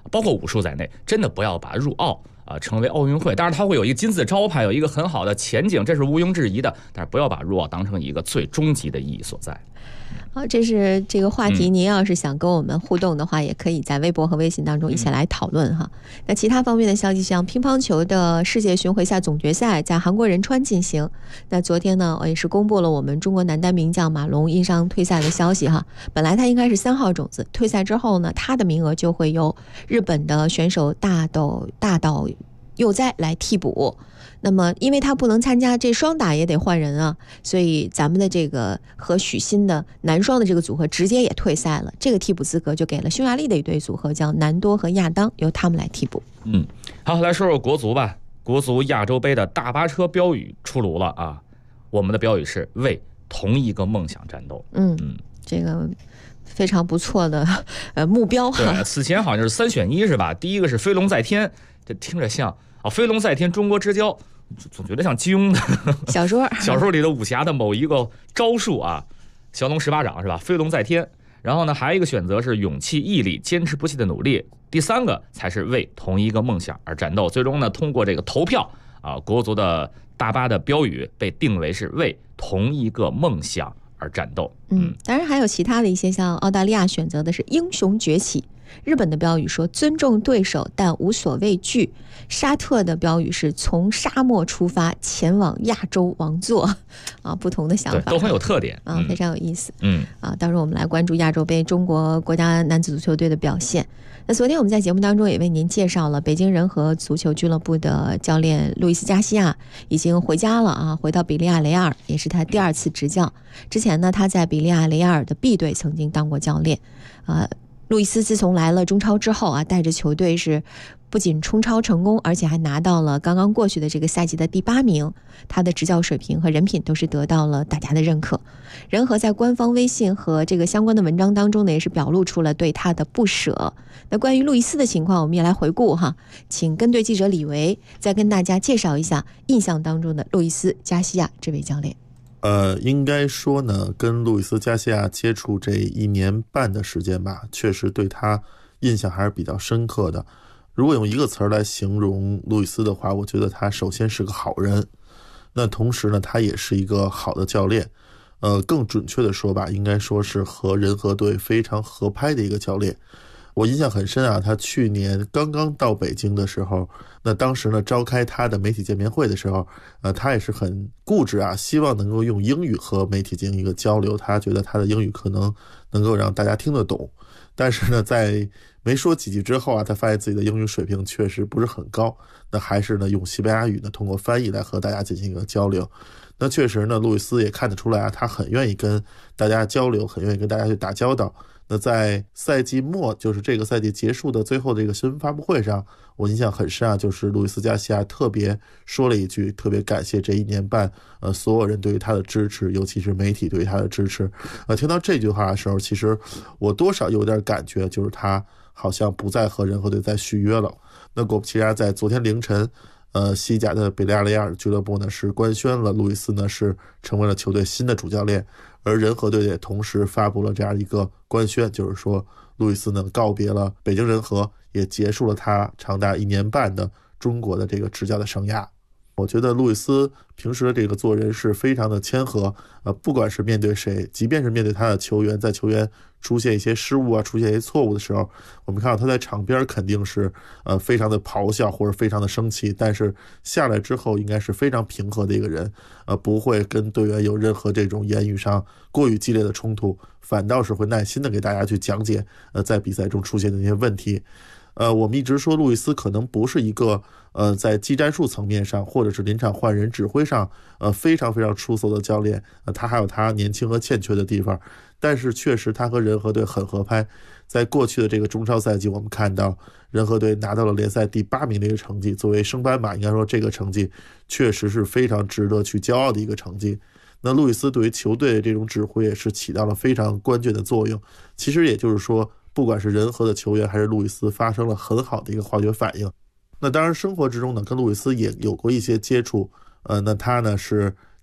包括武术在内，真的不要把入奥成为奥运会。当然它会有一个金字招牌，有一个很好的前景，这是毋庸置疑的，但是不要把入奥当成一个最终极的意义所在。 好，这是这个话题，您要是想跟我们互动的话，也可以在微博和微信当中一起来讨论哈。那其他方面的消息，像乒乓球的世界巡回赛总决赛在韩国仁川进行。那昨天呢，也是公布了我们中国男单名将马龙因伤退赛的消息哈。本来他应该是3号种子，退赛之后呢，他的名额就会由日本的选手大岛佑哉来替补。那么因为他不能参加这双打也得换人啊，所以咱们的这个和许昕的男双的这个组合直接也退赛了，这个替补资格就给了匈牙利的一对组合，叫南多和亚当，由他们来替补。 好，来说说国足吧。国足亚洲杯的大巴车标语出炉了啊，我们的标语是为同一个梦想战斗。 这个非常不错的目标哈。 对，此前好像是3选1是吧？第一个是飞龙在天，这听着像飞龙在天，中国之交，总觉得像金庸的小说里的武侠的某一个招数啊，降龙18掌是吧？飞龙在天。然后呢，还有一个选择是勇气、毅力、坚持不懈的努力。第3个才是为同一个梦想而战斗。最终呢，通过这个投票国足的大巴的标语被定为是为同一个梦想而战斗。 当然还有其他的一些，像澳大利亚选择的是英雄崛起，日本的标语说尊重对手但无所畏惧，沙特的标语是从沙漠出发前往亚洲王座不同的想法都很有特点非常有意思。到时候我们来关注亚洲杯中国国家男子足球队的表现。那昨天我们在节目当中也为您介绍了北京人和足球俱乐部的教练路易斯加西亚已经回家了回到比利亚雷亚尔，也是他第2次执教。之前呢，他在比利亚雷亚尔的 B 队曾经当过教练路易斯自从来了中超之后带着球队是不仅冲超成功，而且还拿到了刚刚过去的这个赛季的第8名。他的执教水平和人品都是得到了大家的认可。人和在官方微信和这个相关的文章当中呢，也是表露出了对他的不舍。那关于路易斯的情况，我们也来回顾哈，请跟队记者李维再跟大家介绍一下印象当中的路易斯加西亚这位教练。 应该说呢，跟路易斯加西亚接触这1年半的时间吧，确实对他印象还是比较深刻的。如果用一个词来形容路易斯的话，我觉得他首先是个好人，那同时呢，他也是一个好的教练。更准确的说吧，应该说是和人和队非常合拍的一个教练。我印象很深他去年刚刚到北京的时候，那当时呢召开他的媒体见面会的时候，他也是很固执希望能够用英语和媒体进行一个交流，他觉得他的英语可能能够让大家听得懂。但是呢，在没说几句之后他发现自己的英语水平确实不是很高，那还是呢用西班牙语呢通过翻译来和大家进行一个交流。那确实呢，路易斯也看得出来他很愿意跟大家交流，很愿意跟大家去打交道。那在赛季末，就是这个赛季结束的最后这个新闻发布会上，我印象很深就是路易斯加西亚特别说了一句，特别感谢这1年半所有人对于他的支持，尤其是媒体对于他的支持。听到这句话的时候，其实我多少有点感觉，就是他好像不再和人和队再续约了。那果不其然，在昨天凌晨西甲的比利亚雷亚尔俱乐部呢是官宣了路易斯呢是成为了球队新的主教练，而人和队也同时发布了这样一个官宣，就是说路易斯呢告别了北京人和，也结束了他长达1年半的中国的这个执教的生涯。我觉得路易斯平时的这个做人是非常的谦和，不管是面对谁，即便是面对他的球员，在球员出现一些失误出现一些错误的时候，我们看到他在场边肯定是非常的咆哮或者非常的生气，但是下来之后应该是非常平和的一个人，不会跟队员有任何这种言语上过于激烈的冲突，反倒是会耐心的给大家去讲解在比赛中出现的那些问题。我们一直说路易斯可能不是一个在技战术层面上或者是临场换人指挥上非常非常出色的教练，他还有他年轻和欠缺的地方，但是确实他和人和队很合拍。在过去的这个中超赛季，我们看到人和队拿到了联赛第8名的一个成绩，作为升班马，应该说这个成绩确实是非常值得去骄傲的一个成绩。那路易斯对于球队的这种指挥也是起到了非常关键的作用。其实也就是说，不管是人和的球员还是路易斯发生了很好的一个化学反应。那当然生活之中呢，跟路易斯也有过一些接触。那他呢是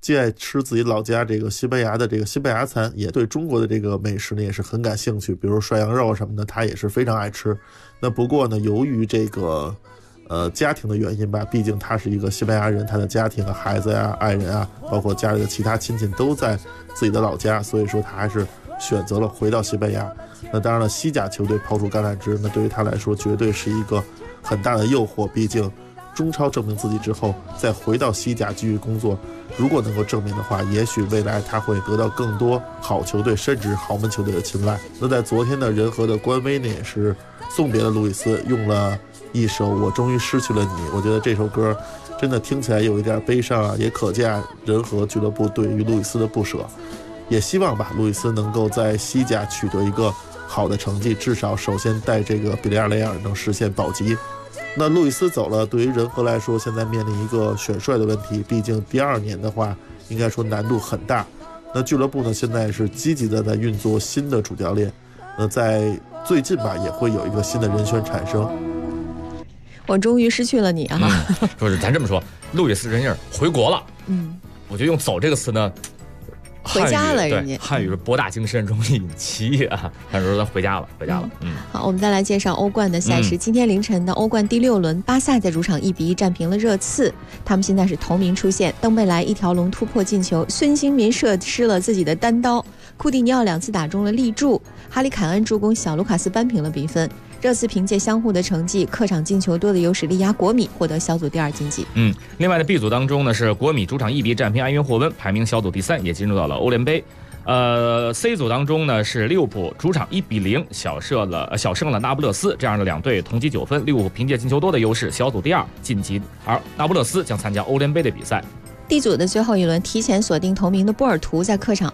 既爱吃自己老家这个西班牙的这个西班牙餐，也对中国的这个美食呢也是很感兴趣，比如涮羊肉什么的，他也是非常爱吃。那不过呢，由于这个家庭的原因吧，毕竟他是一个西班牙人，他的家庭啊、孩子啊、爱人啊，包括家里的其他亲戚都在自己的老家，所以说他还是选择了回到西班牙。那当然了，西甲球队抛出橄榄枝，那对于他来说绝对是一个很大的诱惑，毕竟中超证明自己之后再回到西甲继续工作，如果能够证明的话，也许未来他会得到更多好球队甚至豪门球队的青睐。那在昨天的人和的官微呢也是送别了路易斯，用了一首我终于失去了你。我觉得这首歌真的听起来有一点悲伤啊，也可见人和俱乐部对于路易斯的不舍。也希望吧，路易斯能够在西甲取得一个好的成绩，至少首先带这个比利亚雷亚尔能实现保级。那路易斯走了，对于人和来说现在面临一个选帅的问题，毕竟第2年的话应该说难度很大。那俱乐部呢现在是积极的在运作新的主教练，在最近吧也会有一个新的人选产生。 我终于失去了你啊！ 说是咱这么说，路易斯人家回国了。我觉得用走这个词呢， 回家了，人家汉语是博大精深，容易引起啊。他说他回家了。 好，我们再来介绍欧冠的赛事。今天凌晨的欧冠第6轮，巴萨在主场1-1战平了热刺，他们现在是头名出线。登贝莱一条龙突破进球，孙兴民射失了自己的单刀，库蒂尼奥2次打中了立柱，哈里凯恩助攻小卢卡斯扳平了比分。热刺凭借相互的成绩，客场进球多的优势力压国米，获得小组第2晋级。 另外的 B 组当中呢，是国米主场1-1战平埃因霍温，排名小组第3，也进入到了欧联杯。C 组当中呢，是利物浦主场1-0小胜了那不勒斯，这样的2队同积9分，利物浦凭借进球多的优势，小组第2晋级，而那不勒斯将参加欧联杯的比赛。 D 组的最后一轮，提前锁定头名的波尔图在客场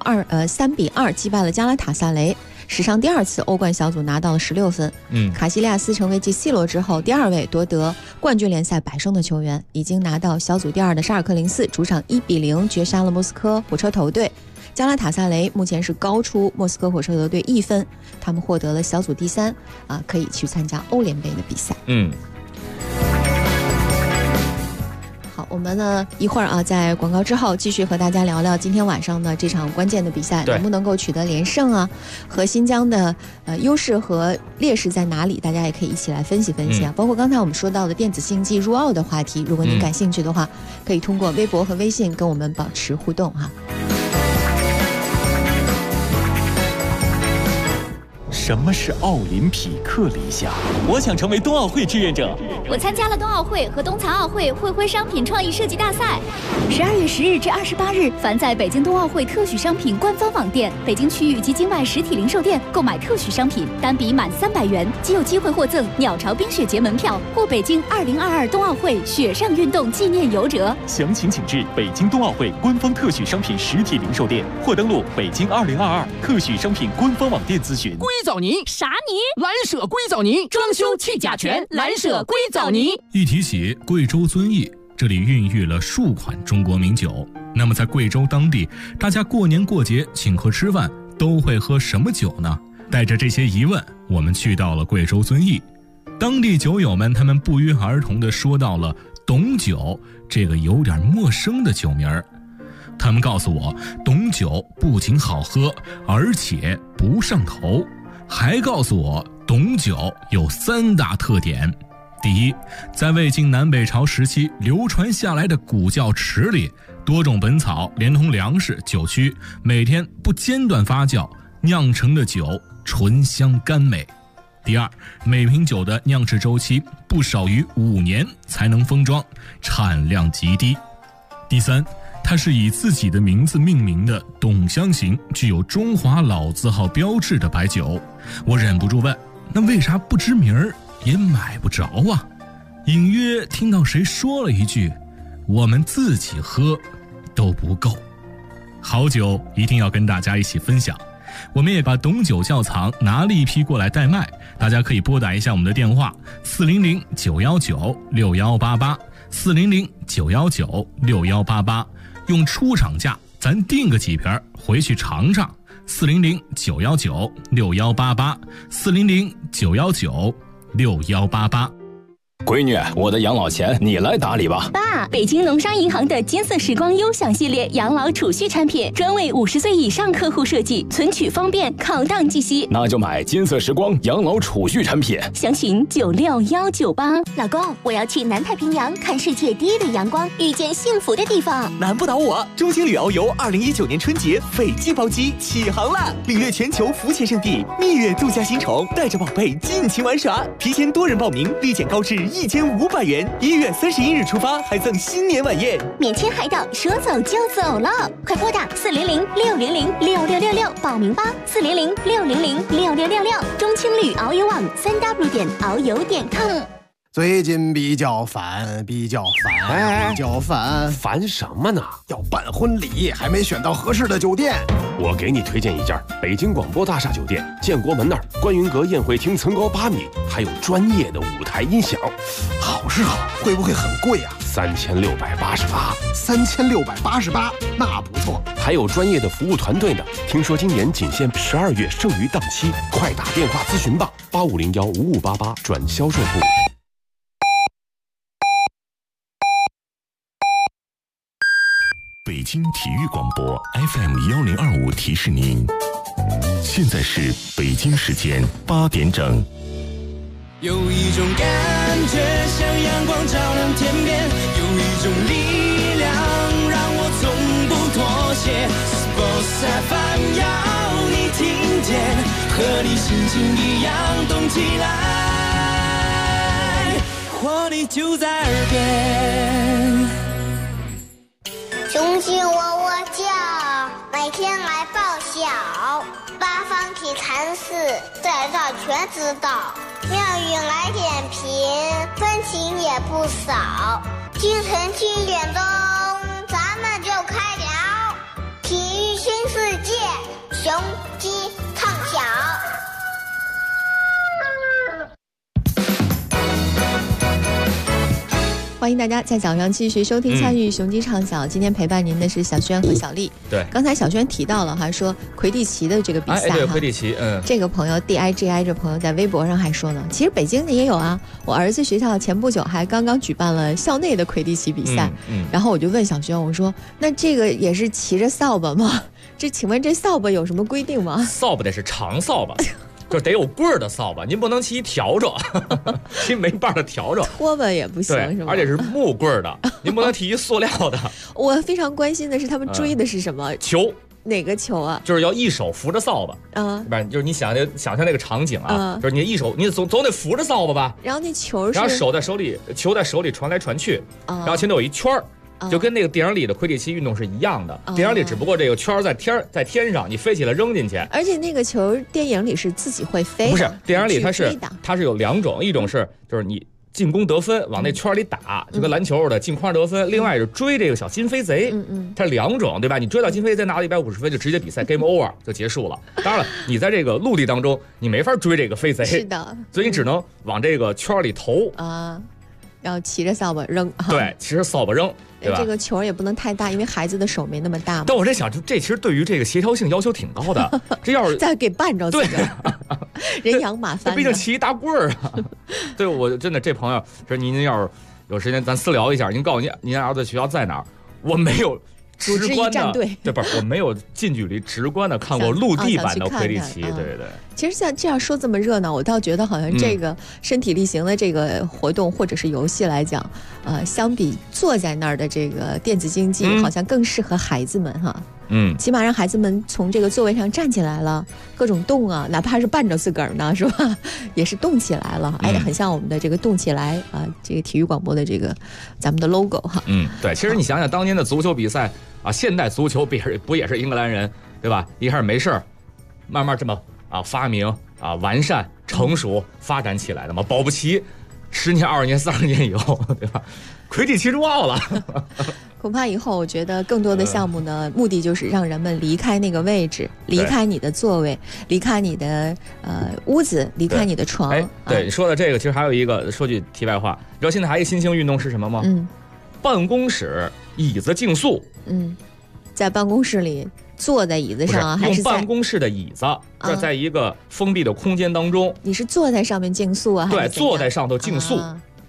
3-2击败了加拉塔萨雷，史上第2次欧冠小组拿到了16分。卡西利亚斯成为继 C 罗之后第2位夺得冠军联赛100胜的球员，已经拿到小组第2的沙尔克零四主场1-0绝杀了莫斯科火车头队。加拉塔萨雷目前是高出莫斯科火车头队1分，他们获得了小组第3，可以去参加欧联杯的比赛。好，我们呢一会儿在广告之后继续和大家聊聊今天晚上的这场关键的比赛能不能够取得连胜啊，和新疆的优势和劣势在哪里，大家也可以一起来分析分析啊。包括刚才我们说到的电子竞技入奥的话题，如果您感兴趣的话，可以通过微博和微信跟我们保持互动哈。 什么是奥林匹克理想？我想成为冬奥会志愿者。 我参加了冬奥会和冬残奥会会徽商品创意设计大赛。12月10日至28日，凡在北京冬奥会特许商品官方网店、北京区域及境外实体零售店购买特许商品，单笔满300元即有机会获赠鸟巢冰雪节门票或北京2022冬奥会雪上运动纪念游折。 详情请至北京冬奥会官方特许商品实体零售店，或登录北京2022特许商品官方网店咨询。 硅藻泥啥泥？ 蓝舍硅藻泥，装修去甲醛，蓝舍硅藻泥。 一提起贵州遵义，这里孕育了数款中国名酒。那么在贵州当地，大家过年过节请客吃饭都会喝什么酒呢？带着这些疑问，我们去到了贵州遵义。当地酒友们他们不约而同地说到了董酒这个有点陌生的酒名儿。他们告诉我，董酒不仅好喝，而且不上头，还告诉我董酒有3大特点。第一，在魏晋南北朝时期流传下来的古窖池里，多种本草连同粮食、酒曲，每天不间断发酵酿成的酒醇香甘美。第二，每瓶酒的酿制周期不少于5年才能封装，产量极低。第三，它是以自己的名字命名的董香型，具有中华老字号标志的白酒。我忍不住问，那为啥不知名儿也买不着啊？隐约听到谁说了一句，我们自己喝都不够。好酒一定要跟大家一起分享，我们也把董酒窖藏拿了一批过来代卖，大家可以拨打一下我们的电话400-919-6188 400-919-6188，用出厂价咱订个几瓶回去尝尝。400-919-6188 400-919-6188。 闺女，我的养老钱你来打理吧。 爸，北京农商银行的金色时光优享系列养老储蓄产品，专为50岁以上客户设计，存取方便，抗荡计息。 那就买金色时光养老储蓄产品， 详询96198。老公，我要去南太平洋看世界第一缕阳光，遇见幸福的地方。 难不倒我！中青旅遨游2019年春节斐济包机起航啦！领略全球浮潜圣地，蜜月度假新宠，带着宝贝尽情玩耍。提前多人报名，立减高至1500元。1月31日出发，还赠新年晚宴， 免签海岛，说走就走了。快拨打400-600-6666报名吧！400-600-6666。中青旅遨游网3w.遨游.com。 最近比较烦， 烦什么呢？ 要办婚礼，还没选到合适的酒店。 我给你推荐一家北京广播大厦酒店，建国门那儿，观云阁宴会厅层高8米，还有专业的舞台音响。 好是好，会不会很贵啊 ？3688。 3688，那不错。 还有专业的服务团队呢。听说今年仅限12月剩余档期，快打电话咨询吧，85015588转销售部。 北京体育广播 FM1025提示您，现在是北京时间8点整。 有一种感觉像阳光照亮天边，有一种力量让我从不妥协。Sports FM 要你听见，和你心情一样动起来，活力就在耳边。 雄心窝窝叫，每天来报晓，八方体禅寺在这全知道，妙语来点评，分情也不少。清晨7点钟，咱们就开聊体育新世界，雄鸡唱晓。 欢迎大家在早上继续收听参与雄鸡唱晓。今天陪伴您的是小轩和小丽。 对， 刚才小轩提到了哈，说魁地奇的这个比赛， 对，魁地奇， 这个朋友 DIGI 这朋友在微博上还说呢，其实北京的也有啊。我儿子学校前不久还刚刚举办了校内的魁地奇比赛，然后我就问小轩，我说那这个也是骑着扫把吗？请问这扫把有什么规定吗？ 扫把得是长扫把。就得有棍儿的扫把，您不能骑笤帚，骑没把的笤帚， 拖把也不行，是吧？ 而且是木棍儿的，您不能提塑料的。 我非常关心的是他们追的是什么球？ 哪个球啊？ 就是要一手扶着扫把，对吧？就是你想象那个场景啊，就是你一手，你总得扶着扫把吧？ 然后那球是， 然后球在手里传来传去，然后前头有一圈儿。就跟那个电影里的魁地奇运动是一样的，电影里只不过这个圈在天上，你飞起来扔进去。 而且那个球电影里是自己会飞的， 不是电影里它是有2种，一种是就是你进攻得分往那圈里打，就跟篮球的进框得分，另外是追这个小金飞贼，它是2种，对吧？你追到金飞贼拿了150分就直接比赛 game over 就结束了。当然了，你在这个陆地当中你没法追这个飞贼， 是的， 所以你只能往这个圈里投啊，然后骑着扫把扔， 对，骑着扫把扔。对吧？ 这个球也不能太大，因为孩子的手没那么大嘛。 但我在想，这其实对于这个协调性要求挺高的。这要是再给绊着， 对， 人仰马翻。 毕竟骑一大棍儿啊。对，我真的这朋友说，您要是有时间，咱私聊一下。您告诉您儿子学校在哪儿？我没有直观的，对，不是，我没有近距离直观的看过陆地版的魁地奇。对。 其实像这样说这么热闹，我倒觉得好像这个身体力行的这个活动或者是游戏来讲，相比坐在那儿的这个电子竞技，好像更适合孩子们哈。起码让孩子们从这个座位上站起来了，各种动啊，哪怕是绊着自个儿呢，是吧？也是动起来了，很像我们的这个动起来啊，这个体育广播的这个咱们的 logo 哈。 对，其实你想想当年的足球比赛啊，现代足球不也是英格兰人对吧？一开始没事儿，慢慢这么发明完善成熟发展起来的嘛，保不齐10年20年30年以后，对吧？魁地奇入奥了。 恐怕以后我觉得更多的项目呢，目的就是让人们离开那个位置，离开你的座位，离开你的屋子，离开你的床。 对，你说的这个其实还有一个，说句题外话，你知道现在还有一个新兴运动是什么吗？办公室椅子竞速。 在办公室里坐在椅子上还是用办公室的椅子，在一个封闭的空间当中， 你是坐在上面竞速啊？ 对，坐在上头竞速。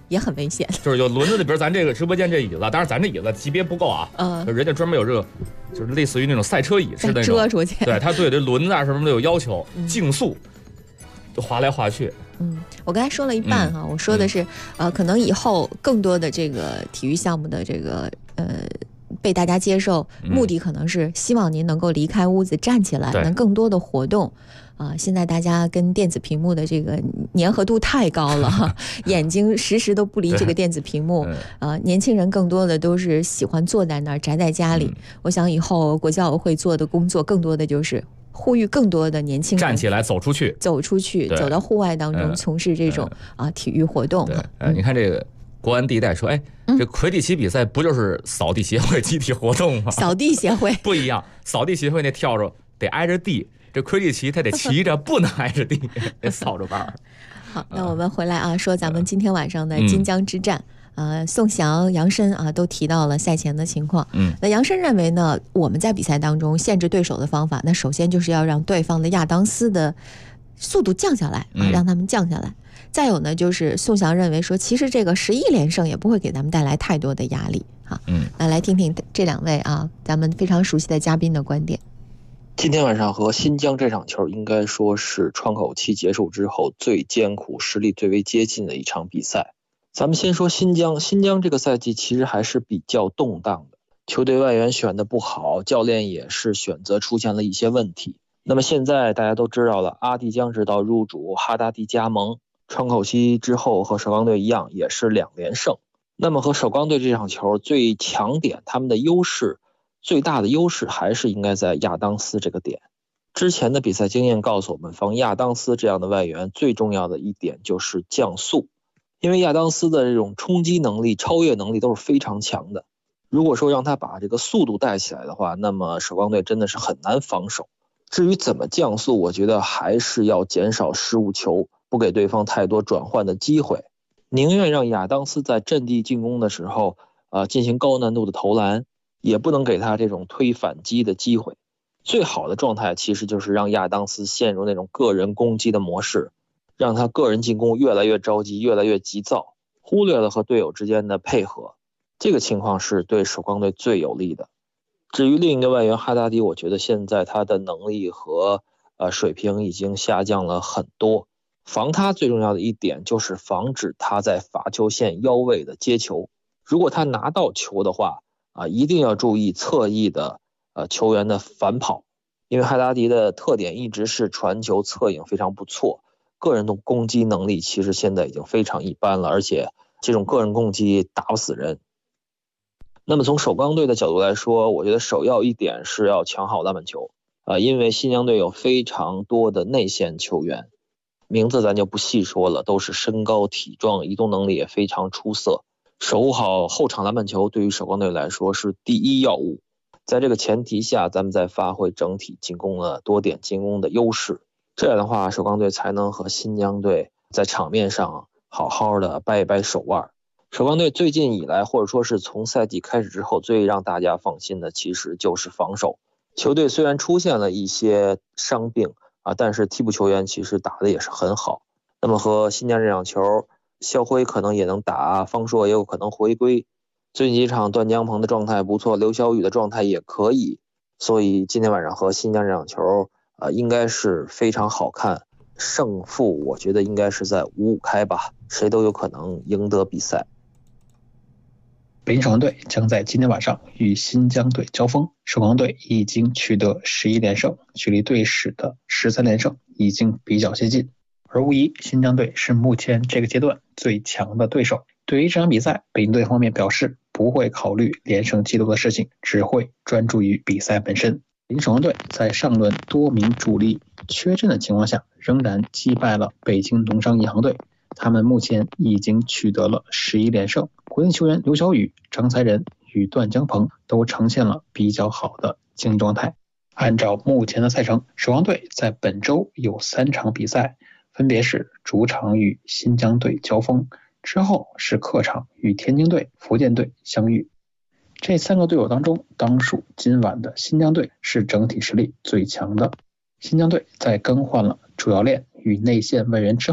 也很危险。 就是有轮子的，比如咱这个直播间这椅子，当然咱这椅子级别不够啊，人家专门有这个，就是类似于那种赛车椅似的那种， 遮出去。 对，他对这轮子啊什么都有要求，竞速，滑来滑去。 我刚才说了一半哈，我说的是可能以后更多的这个体育项目的这个被大家接受，目的可能是希望您能够离开屋子站起来，能更多的活动。现在大家跟电子屏幕的这个粘合度太高了，眼睛时时都不离这个电子屏幕。年轻人更多的都是喜欢坐在那儿宅在家里。我想以后国际奥委会做的工作更多的就是呼吁更多的年轻人站起来走出去，走到户外当中从事这种体育活动。 你看这个国安第一代说，这魁地奇比赛不就是扫地协会集体活动吗？ 扫地协会不一样，扫地协会那跳着得挨着地，这魁地奇他得骑着，不能挨着地，得扫着玩。 好，那我们回来说咱们今天晚上的金江之战。宋翔、杨申都提到了赛前的情况。那杨申认为呢，我们在比赛当中限制对手的方法，那首先就是要让对方的亚当斯的速度降下来让他们降下来。再有呢，就是宋翔认为说，其实这个11连胜也不会给咱们带来太多的压力那来听听这两位咱们非常熟悉的嘉宾的观点。 今天晚上和新疆这场球应该说是窗口期结束之后最艰苦、实力最为接近的一场比赛。咱们先说新疆这个赛季其实还是比较动荡的，球队外援选的不好，教练也是选择出现了一些问题。那么现在大家都知道了，阿蒂江指导入主，哈达迪加盟，窗口期之后和首钢队一样也是2连胜。那么和首钢队这场球最强点，他们的优势最大的优势还是应该在亚当斯这个点。之前的比赛经验告诉我们，防亚当斯这样的外援最重要的一点就是降速。因为亚当斯的这种冲击能力、超越能力都是非常强的。如果说让他把这个速度带起来的话，那么首钢队真的是很难防守。至于怎么降速，我觉得还是要减少失误球，不给对方太多转换的机会，宁愿让亚当斯在阵地进攻的时候进行高难度的投篮，也不能给他这种推反击的机会。最好的状态其实就是让亚当斯陷入那种个人攻击的模式，让他个人进攻越来越着急，越来越急躁，忽略了和队友之间的配合。这个情况是对首钢队最有利的。至于另一个外援哈达迪，我觉得现在他的能力和水平已经下降了很多。防他最重要的一点就是防止他在罚球线腰位的接球。如果他拿到球的话一定要注意侧翼的球员的反跑，因为哈达迪的特点一直是传球策应非常不错，个人的攻击能力其实现在已经非常一般了，而且这种个人攻击打不死人。那么从首钢队的角度来说，我觉得首要一点是要抢好篮板球因为新疆队有非常多的内线球员，名字咱就不细说了，都是身高体壮，移动能力也非常出色。守护好后场篮板球对于首钢队来说是第一要务。在这个前提下，咱们再发挥整体进攻的多点进攻的优势，这样的话首钢队才能和新疆队在场面上好好的掰一掰手腕。首钢队最近以来，或者说是从赛季开始之后，最让大家放心的其实就是防守。球队虽然出现了一些伤病但是替补球员其实打的也是很好。那么和新疆这场球，肖辉可能也能打，方硕也有可能回归，最近几场段江鹏的状态不错，刘晓宇的状态也可以，所以今天晚上和新疆这场球应该是非常好看。胜负我觉得应该是在5-5开吧，谁都有可能赢得比赛。 北京首钢队将在今天晚上与新疆队交锋，首钢队已经取得11连胜，距离队史的13连胜已经比较接近，而无疑新疆队是目前这个阶段最强的对手。对于这场比赛，北京队方面表示不会考虑连胜记录的事情，只会专注于比赛本身。北京首钢队在上轮多名主力缺阵的情况下，仍然击败了北京农商银行队，他们目前已经取得了11连胜。国内球员刘晓宇、张才仁与段江鹏都呈现了比较好的竞技状态。按照目前的赛程，首钢队在本周有3场比赛，分别是主场与新疆队交锋，之后是客场与天津队、福建队相遇。这3个队友当中，当属今晚的新疆队是整体实力最强的。新疆队在更换了主教练与内线外援之后，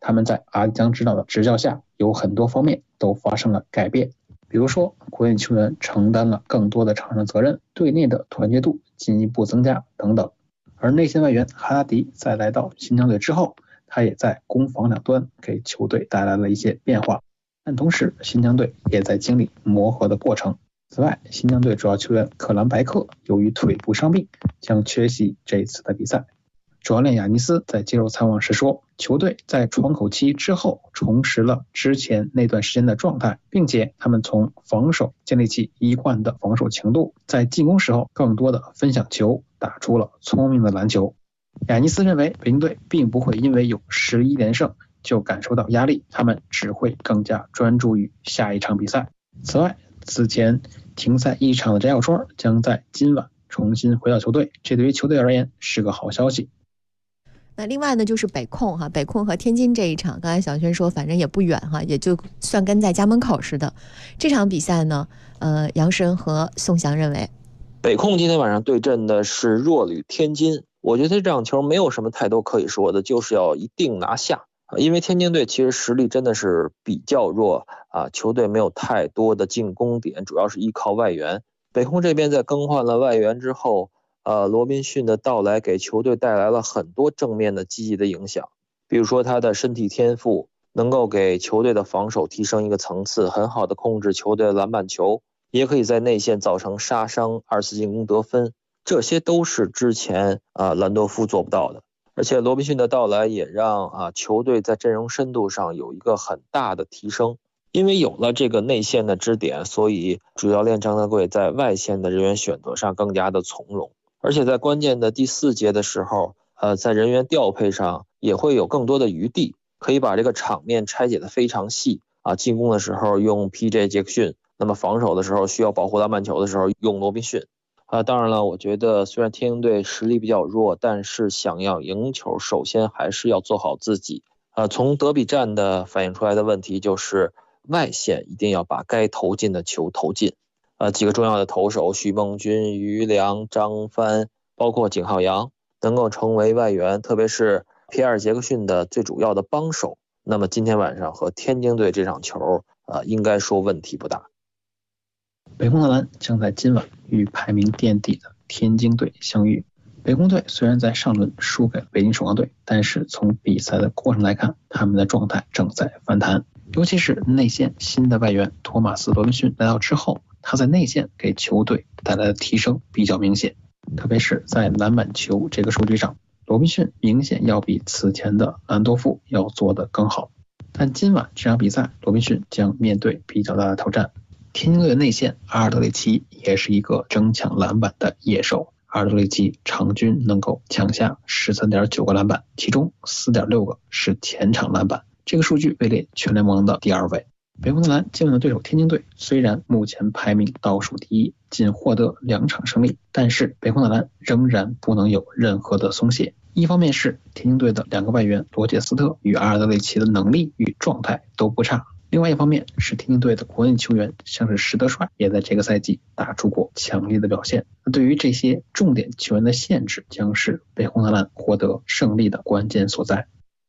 他们在阿里江指导的执教下，有很多方面都发生了改变。比如说，国内球员承担了更多的场上责任，队内的团结度进一步增加等等。而内线外援哈达迪在来到新疆队之后，他也在攻防两端给球队带来了一些变化，但同时新疆队也在经历磨合的过程。此外，新疆队主要球员克兰白克由于腿部伤病将缺席这一次的比赛。主教练亚尼斯在接受采访时说，球队在窗口期之后重拾了之前那段时间的状态，并且他们从防守建立起一贯的防守强度，在进攻时候更多的分享球，打出了聪明的篮球。亚尼斯认为北京队并不会因为有11连胜就感受到压力，他们只会更加专注于下一场比赛。此外，此前停赛一场的翟小川将在今晚重新回到球队，这对于球队而言是个好消息。 那另外呢，就是北控哈，北控和天津这一场，刚才小轩说反正也不远哈，也就算跟在家门口似的。这场比赛呢，杨申和宋翔认为， 北控今天晚上对阵的是弱旅天津，我觉得这场球没有什么太多可以说的，就是要一定拿下。因为天津队其实实力真的是比较弱啊，球队没有太多的进攻点，主要是依靠外援。北控这边在更换了外援之后，罗宾逊的到来给球队带来了很多正面的积极的影响，比如说他的身体天赋能够给球队的防守提升一个层次，很好的控制球队的篮板球，也可以在内线造成杀伤，2次进攻得分，这些都是之前兰多夫做不到的。而且罗宾逊的到来也让球队在阵容深度上有一个很大的提升，因为有了这个内线的支点，所以主教练张德贵在外线的人员选择上更加的从容，而且在关键的第4节的时候，在人员调配上也会有更多的余地，可以把这个场面拆解的非常细进攻的时候用 PJ 杰克逊，那么防守的时候需要保护篮板球的时候用罗宾逊。当然了，我觉得虽然天津队实力比较弱，但是想要赢球，首先还是要做好自己。从德比战的反映出来的问题就是外线一定要把该投进的球投进。几个重要的投手许梦军、于良、张帆，包括景浩洋，能够成为外援，特别是皮埃尔杰克逊的最主要的帮手。那么今天晚上和天津队这场球，应该说问题不大。 北控男篮将在今晚与排名垫底的天津队相遇。北控队虽然在上轮输给北京首钢队，但是从比赛的过程来看，他们的状态正在反弹，尤其是内线新的外援托马斯·罗宾逊来到之后，他在内线给球队带来的提升比较明显，特别是在篮板球这个数据上，罗宾逊明显要比此前的兰多夫要做得更好。但今晚这场比赛，罗宾逊将面对比较大的挑战。天津队的内线阿尔德里奇也是一个争抢篮板的野兽，阿尔德里奇场均能够抢下 13.9 个篮板，其中 4.6 个是前场篮板，这个数据位列全联盟的第2位。北控男篮今晚的对手天津队虽然目前排名倒数第1，仅获得2场胜利，但是北控男篮仍然不能有任何的松懈。一方面是天津队的2个外援罗杰斯特与阿尔德里奇的能力与状态都不差，另外一方面是天津队的国内球员，像是石德帅也在这个赛季打出过强烈的表现。对于这些重点球员的限制，将是北控男篮获得胜利的关键所在。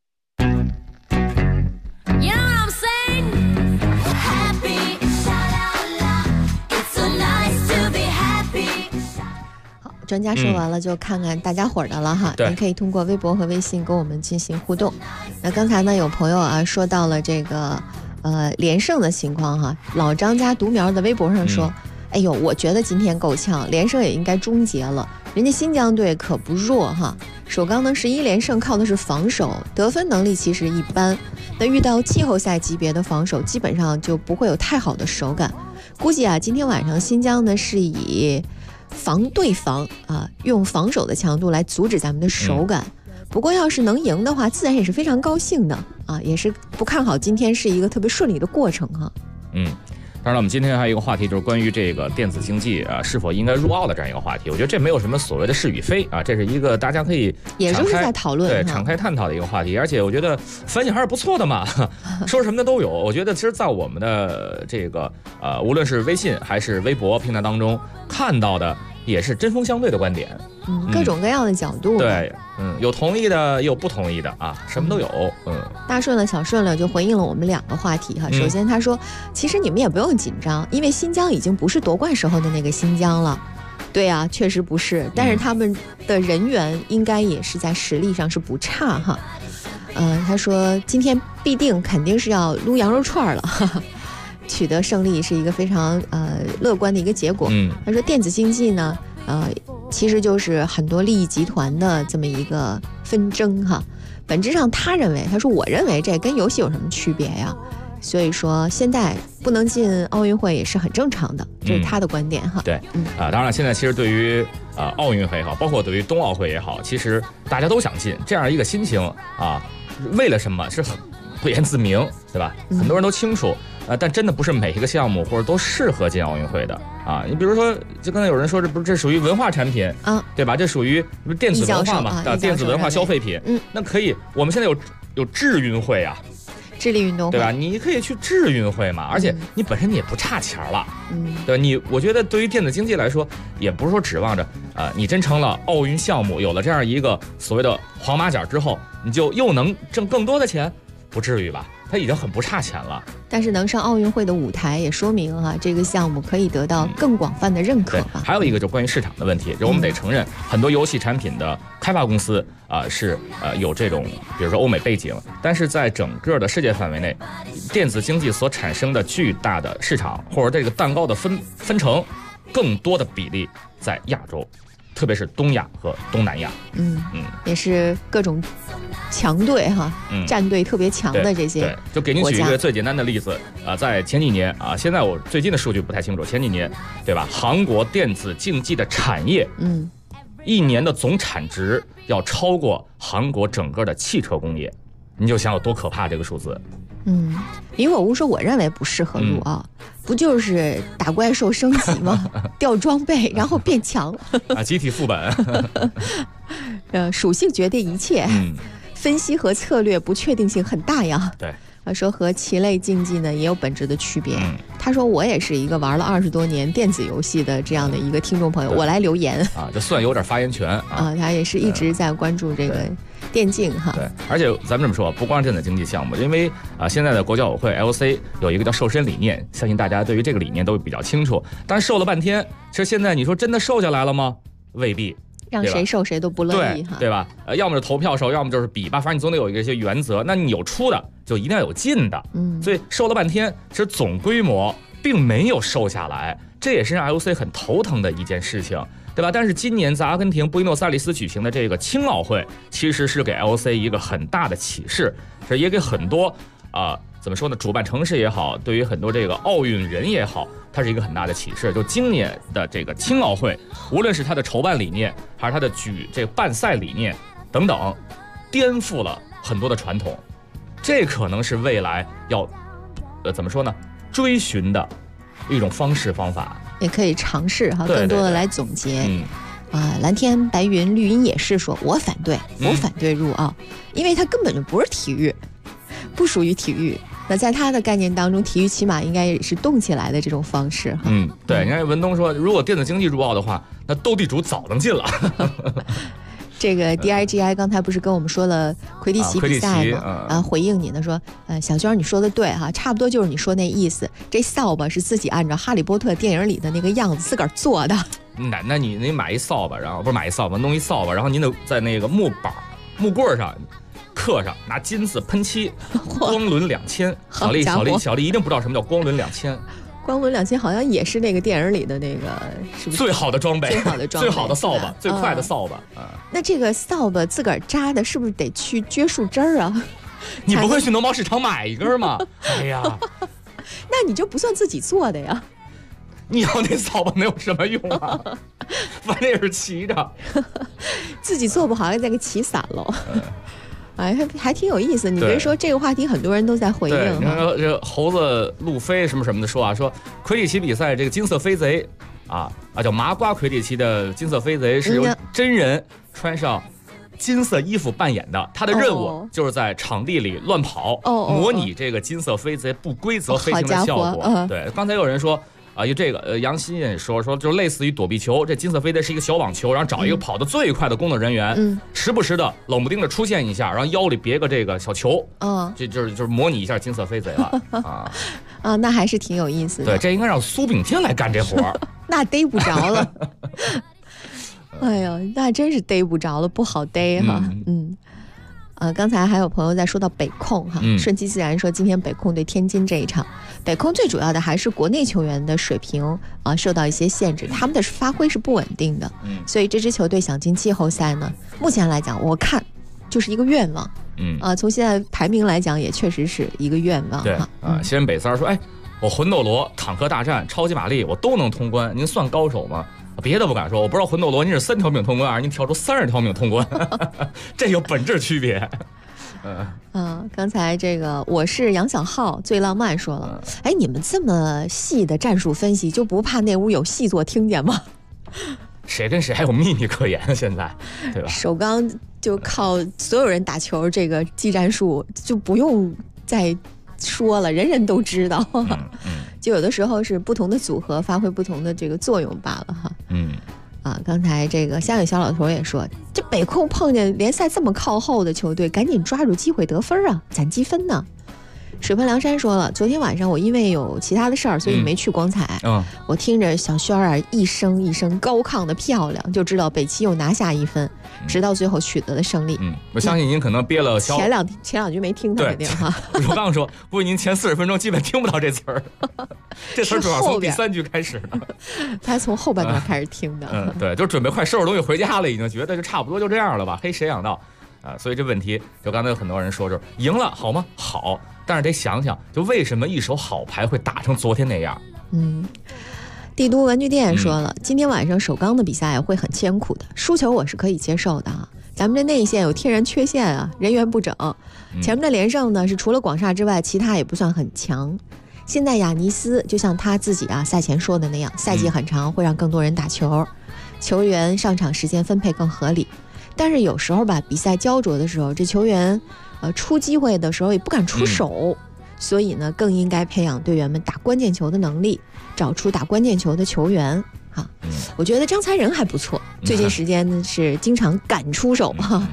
专家说完了，就看看大家伙的了哈。您可以通过微博和微信跟我们进行互动。那刚才呢，有朋友说到了这个连胜的情况哈。老张家独苗的微博上说，哎呦，我觉得今天够呛，连胜也应该终结了。人家新疆队可不弱哈，首钢呢11连胜靠的是防守，得分能力其实一般。那遇到季后赛级别的防守，基本上就不会有太好的手感。估计今天晚上新疆呢是以防对防用防守的强度来阻止咱们的手感。不过要是能赢的话，自然也是非常高兴的也是不看好今天是一个特别顺利的过程哈。 当然了，我们今天还有一个话题，就是关于这个电子竞技是否应该入奥的这样一个话题。我觉得这没有什么所谓的是与非这是一个大家可以也就是在讨论， 对，敞开探讨的一个话题。而且我觉得反响还是不错的嘛，说什么的都有。我觉得其实在我们的这个无论是微信还是微博平台当中看到的也是针锋相对的观点， 各种各样的角度。 对，有同意的，也有不同意的啊，什么都有。 大顺了、小顺了就回应了我们2个话题哈。首先他说，其实你们也不用紧张，因为新疆已经不是夺冠时候的那个新疆了。对啊，确实不是，但是他们的人员应该也是在实力上是不差哈。他说今天必定肯定是要撸羊肉串了。哈哈，取得胜利是一个非常乐观的一个结果。他说电子竞技呢，其实就是很多利益集团的这么一个纷争哈。本质上他认为，他说我认为这跟游戏有什么区别呀？所以说现在不能进奥运会也是很正常的，这是他的观点哈。 对，当然了，现在其实对于奥运会也好，包括对于冬奥会也好，其实大家都想进，这样一个心情啊，为了什么是很不言自明，对吧？很多人都清楚。但真的不是每一个项目或者都适合进奥运会的啊！你比如说，就刚才有人说这属于文化产品啊，对吧？这属于电子文化嘛，电子文化消费品。那可以，我们现在有智运会啊， 智力运动会， 对吧？你可以去智运会嘛，而且你本身你也不差钱了，对吧？我觉得对于电子竞技来说，也不是说指望着你真成了奥运项目，有了这样一个所谓的黄马甲之后，你就又能挣更多的钱，不至于吧？它已经很不差钱了。 但是能上奥运会的舞台，也说明这个项目可以得到更广泛的认可吧。 还有一个就关于市场的问题，就我们得承认，很多游戏产品的开发公司是有这种比如说欧美背景，但是在整个的世界范围内，电子竞技所产生的巨大的市场或者这个蛋糕的分成，更多的比例在亚洲，特别是东亚和东南亚。 也是各种强队哈，战队特别强的这些。 对，就给您举一个最简单的例子在前几年现在我最近的数据不太清楚，前几年对吧？韩国电子竞技的产业，一年的总产值要超过韩国整个的汽车工业，你就想有多可怕这个数字。 你我无说，我认为不适合入奥，不就是打怪兽升级吗？掉装备然后变强集体副本。 属性决定一切，分析和策略不确定性很大呀。 对， 说和棋类竞技呢也有本质的区别。他说我也是一个玩了20多年电子游戏的这样的一个听众朋友，我来留言就算有点发言权他也是一直在关注这个电竞哈。 对，而且咱们这么说，不光是电子竞技项目，因为现在的国际奥委会 LC 有一个叫瘦身理念，相信大家对于这个理念都比较清楚。但是瘦了半天，其实现在你说真的瘦下来了吗？未必。 让谁瘦谁都不乐意哈， 对吧？要么是投票瘦，要么就是比吧，反正你总得有一些原则。那你有出的，就一定要有进的。所以瘦了半天，其实总规模并没有瘦下来，这也是让 LC 很头疼的一件事情，对吧？但是今年在阿根廷布宜诺斯艾利斯举行的这个青奥会，其实是给 LC 一个很大的启示，这也给很多怎么说呢？主办城市也好，对于很多这个奥运人也好，它是一个很大的启示。就今年的这个青奥会，无论是它的筹办理念，还是它的这个办赛理念等等，颠覆了很多的传统。这可能是未来要怎么说呢？追寻的一种方式方法， 也可以尝试哈，更多的来总结。蓝天白云绿荫也是说，我反对入奥，因为它根本就不是体育，不属于体育。那在他的概念当中，体育起码应该也是动起来的这种方式。 对。你看文东说，如果电子竞技入奥的话，那斗地主早能进了。 这个 DIGI 刚才不是跟我们说了魁地奇比赛吗？回应你呢说，小娟你说的对哈，差不多就是你说那意思。这扫把是自己按照哈利波特电影里的那个样子自个儿做的。 那你买一扫把，然后不是买一扫把，弄一扫把，然后您得在那个木棍上刻上，拿金子喷漆，光轮2000。小丽一定不知道什么叫光轮2000。 光轮2000好像也是那个电影里的那个，是不是最好的装备？最好的扫把，最快的扫把。 那这个扫把自个儿扎的，是不是得去撅树枝儿啊？ 你不会去农贸市场买一根吗？哎呀， 那你就不算自己做的呀。 你要那扫把能有什么用啊？反正也是骑着， 自己做不好，再给骑散了。还挺有意思。你别说这个话题，很多人都在回应。 你看这猴子路飞什么的说说魁地奇比赛这个金色飞贼叫麻瓜魁地奇的金色飞贼是由真人穿上金色衣服扮演的，他的任务就是在场地里乱跑，模拟这个金色飞贼不规则飞行的效果。对，刚才有人说啊，这个杨欣也说就类似于躲避球，这金色飞碟是一个小网球，然后找一个跑得最快的工作人员，时不时的冷不丁的出现一下，然后腰里别个这个小球，这就是模拟一下金色飞贼了啊啊，那还是挺有意思的。 对，这应该让苏炳添来干这活儿， 那逮不着了。哎呦，那真是逮不着了，不好逮哈。刚才还有朋友在说到北控哈，顺其自然说今天北控对天津这一场，北控最主要的还是国内球员的水平受到一些限制，他们的发挥是不稳定的，所以这支球队想进季后赛呢，目前来讲我看就是一个愿望，从现在排名来讲也确实是一个愿望。 对西安北三说，我魂斗罗、坦克大战、超级玛丽我都能通关，您算高手吗？别的不敢说，我不知道魂斗罗您是3条命通关，还是您跳出30条命通关，这有本质区别。 刚才这个我是杨小浩最浪漫说了，你们这么细的战术分析，就不怕那屋有细作听见吗？ 谁跟谁还有秘密可言？现在，对吧？ 首钢就靠所有人打球，这个技战术就不用再说了，人人都知道。就有的时候是不同的组合发挥不同的这个作用罢了哈。刚才这个香雨小老头也说，这北控碰见联赛这么靠后的球队，赶紧抓住机会得分啊，攒积分呢。水盆梁山说了，昨天晚上我因为有其他的事儿，所以没去光彩。我听着小轩儿一声一声高亢的漂亮，就知道北七又拿下1分，直到最后取得了胜利。 我相信您可能憋了前两句没听他肯定哈。 我刚说，估计您前40分钟基本听不到这词儿，这词儿主要从第3句开始的。 他从后半段开始听的。 对，就准备快收拾东西回家了，已经觉得就差不多就这样了吧？谁想到所以这问题就刚才有很多人说，就是赢了好吗？好。但是得想想，就为什么一手好牌会打成昨天那样？ 帝都文具店说了，今天晚上首钢的比赛会很艰苦的，输球我是可以接受的啊。咱们这内线有天然缺陷啊，人员不整。前面的连胜呢是除了广厦之外，其他也不算很强。现在亚尼斯就像他自己赛前说的那样，赛季很长，会让更多人打球，球员上场时间分配更合理。但是有时候吧，比赛焦灼的时候，这球员出机会的时候也不敢出手，所以呢，更应该培养队员们打关键球的能力，找出打关键球的球员。我觉得张才仁还不错，最近时间呢是经常敢出手哈。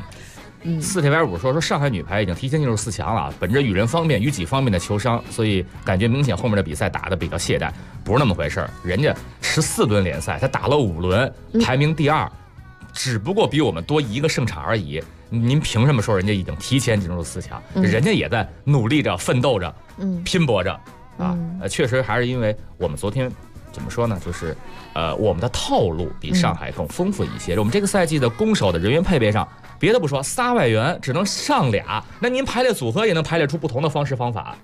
4铁105说上海女排已经提前进入4强了，本着与人方面与己方面的求伤，所以感觉明显后面的比赛打得比较懈怠，不是那么回事儿。人家14轮联赛，他打了5轮，排名第2。只不过比我们多1个胜场而已，您凭什么说人家已经提前进入4强？人家也在努力着、奋斗着、拼搏着确实还是因为我们昨天怎么说呢？就是我们的套路比上海更丰富一些。我们这个赛季的攻守的人员配备上，别的不说，3外援只能上2，那您排列组合也能排列出不同的方式方法。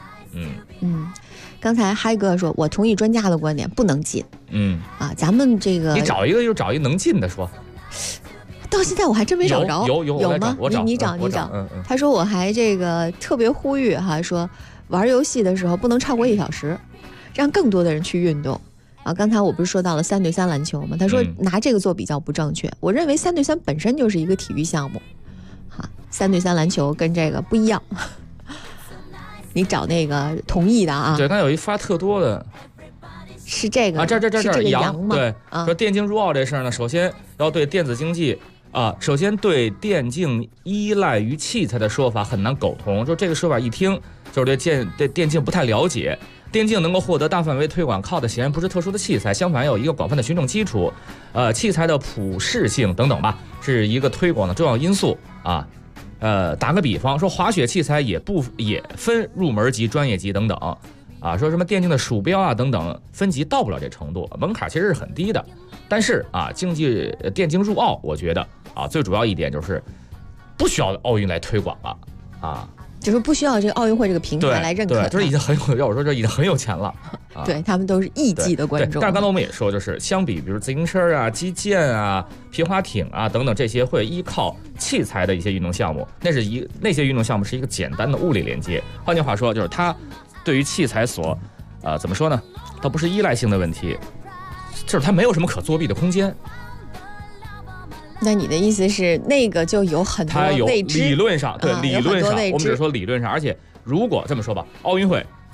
刚才嗨哥说，我同意专家的观点，不能进。咱们这个你找一个就找一能进的说。 到现在我还真没找着。 有吗？你找。他说我还这个特别呼吁哈，说玩游戏的时候不能超过1小时，让更多的人去运动。刚才我不是说到了3对3篮球吗？他说拿这个做比较不正确。我认为3对3本身就是一个体育项目，3对3篮球跟这个不一样。你找那个同意的啊？ 对，刚有一发特多的。 是这个这杨吗？ 对，说电竞入奥这事儿呢，首先要对电子竞技首先对电竞依赖于器材的说法很难苟同。就这个说法一听就是对电竞不太了解。电竞能够获得大范围推广，靠的显然不是特殊的器材，相反有一个广泛的群众基础，器材的普适性等等吧，是一个推广的重要因素啊。打个比方说，滑雪器材也分入门级、专业级等等。说什么电竞的鼠标等等分级到不了这程度，门槛其实是很低的。但是电竞入奥，我觉得最主要一点就是不需要奥运来推广了就是不需要这个奥运会这个平台来认可它。 对，就是已经很有，要我说这已经很有钱了。 对，他们都是亿计的观众。 但是刚才我们也说，就是相比比如自行车机剑皮划艇等等这些会依靠器材的一些运动项目，那些运动项目是一个简单的物理连接。换句话说，就是它对于器材所怎么说呢？它不是依赖性的问题，就是它没有什么可作弊的空间。 那你的意思是那个就有很多未知？ 理论上，对，理论上我们只是说理论上。而且如果这么说吧，奥运会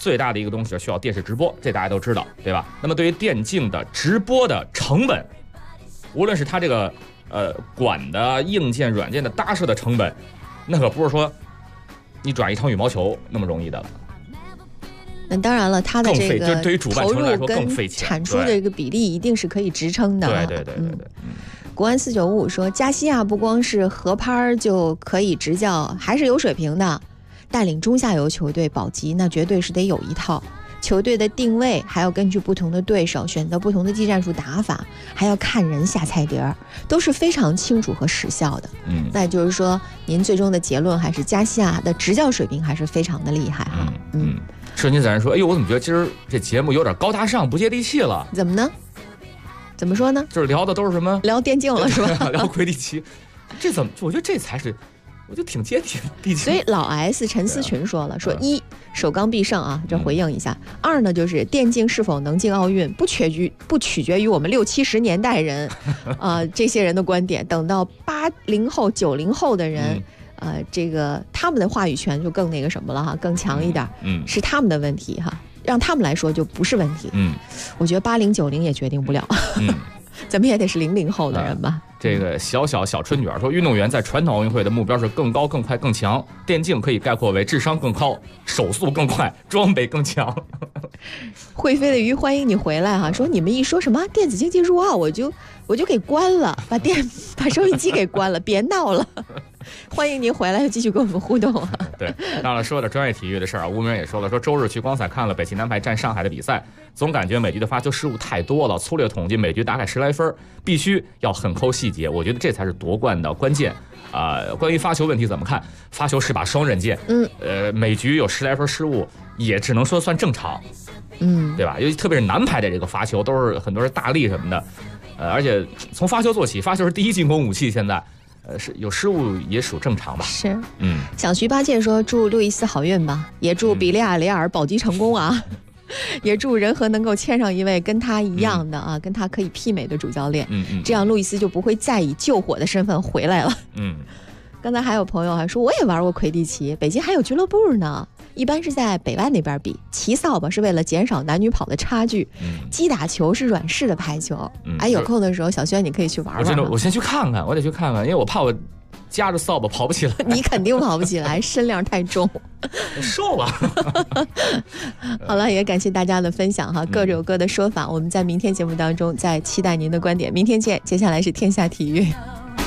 最大的一个东西需要电视直播，这大家都知道，对吧？那么对于电竞的直播的成本，无论是它这个管的硬件、软件的搭设的成本，那可不是说你转一场羽毛球那么容易的了。 那当然了，它的这个对于主办城来说更费钱， 产出的这个比例一定是可以支撑的。 对。 国安4955说，加西亚不光是合拍就可以执教，还是有水平的。带领中下游球队保级，那绝对是得有一套。球队的定位还要根据不同的对手选择不同的技战术打法，还要看人下菜碟，都是非常清楚和时效的。那也就是说，您最终的结论还是加西亚的执教水平还是非常的厉害哈。 是您自然说，哎呦，我怎么觉得今儿这节目有点高大上、不接地气了？ 怎么呢？怎么说呢？ 就是聊的都是什么？ 聊电竞了是吧？ 聊魁地奇，这怎么？我觉得这才是。我就挺接地气。 所以老 S 陈思群说了，说一首钢必胜啊，这回应一下。二呢，就是电竞是否能进奥运，不取决于我们60、70年代人这些人的观点。等到80后、90后的人，这个他们的话语权就更那个什么了哈，更强一点。是他们的问题哈，让他们来说就不是问题。我觉得80、90也决定不了。咱们也得是00后的人吧。 这个小春女儿说，运动员在传统奥运会的目标是更高、更快、更强。电竞可以概括为智商更高、手速更快、装备更强。 会飞的鱼，欢迎你回来哈！说你们一说什么电子竞技入奥，我就给关了，把收音机给关了，别闹了。欢迎您回来，继续跟我们互动啊！ 对，当然说点专业体育的事儿啊，吴明也说了，说周日去光彩看了北汽男排战上海的比赛，总感觉美局的发球失误太多了，粗略统计美局大概10来分，必须要很抠细节，我觉得这才是夺冠的关键。关于发球问题怎么看？发球是把双刃剑，美局有10来分失误，也只能说算正常，对吧？尤其特别是男排的这个发球，都是很多是大力什么的，而且从发球做起，发球是第一进攻武器，现在。是有失误也属正常吧。 是，小徐八戒说祝路易斯好运吧，也祝比利亚雷尔保级成功啊，也祝仁和能够签上一位跟他一样的啊，跟他可以媲美的主教练。这样路易斯就不会再以救火的身份回来了。刚才还有朋友还说，我也玩过魁地奇，北京还有俱乐部呢。一般是在北外那边比，骑扫把是为了减少男女跑的差距，击打球是软式的排球。有空的时候，小轩你可以去玩玩。 我先去看看，我得去看看，因为我怕我夹着扫把跑不起来。 你肯定跑不起来，身量太重。 瘦了。 好了，也感谢大家的分享哈，各有各的说法。我们在明天节目当中再期待您的观点，明天见。接下来是天下体育。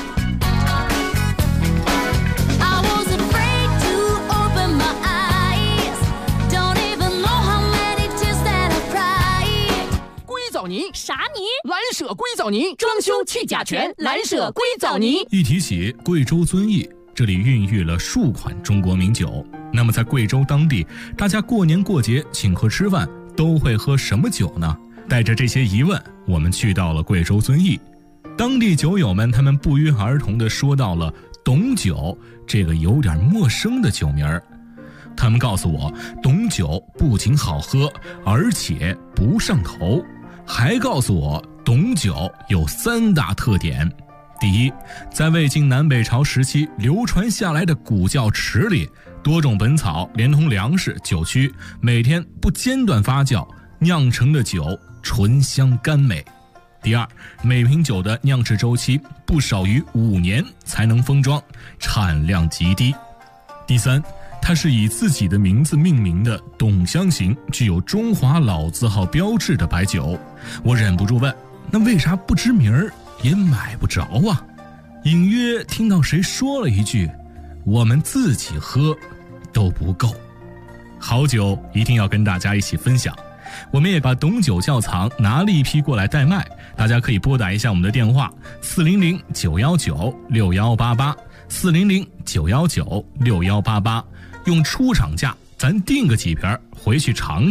啥泥？蓝舍硅藻泥，装修去甲醛，蓝舍硅藻泥。 一提起贵州遵义，这里孕育了数款中国名酒。那么在贵州当地，大家过年过节请客吃饭都会喝什么酒呢？带着这些疑问，我们去到了贵州遵义。当地酒友们他们不约而同地说到了董酒这个有点陌生的酒名儿。他们告诉我，董酒不仅好喝，而且不上头。还告诉我，董酒有3大特点。第一，在魏晋南北朝时期流传下来的古窖池里，多种本草连同粮食、酒曲，每天不间断发酵，酿成的酒醇香甘美。第二，每瓶酒的酿制周期不少于5年才能封装，产量极低。第三，它是以自己的名字命名的董香型，具有中华老字号标志的白酒。我忍不住问，那为啥不知名儿也买不着啊？隐约听到谁说了一句，我们自己喝都不够。好酒一定要跟大家一起分享，我们也把董酒窖藏拿了一批过来代卖，大家可以拨打一下我们的电话400-919-6188 400-919-6188，用出厂价咱订个几瓶回去尝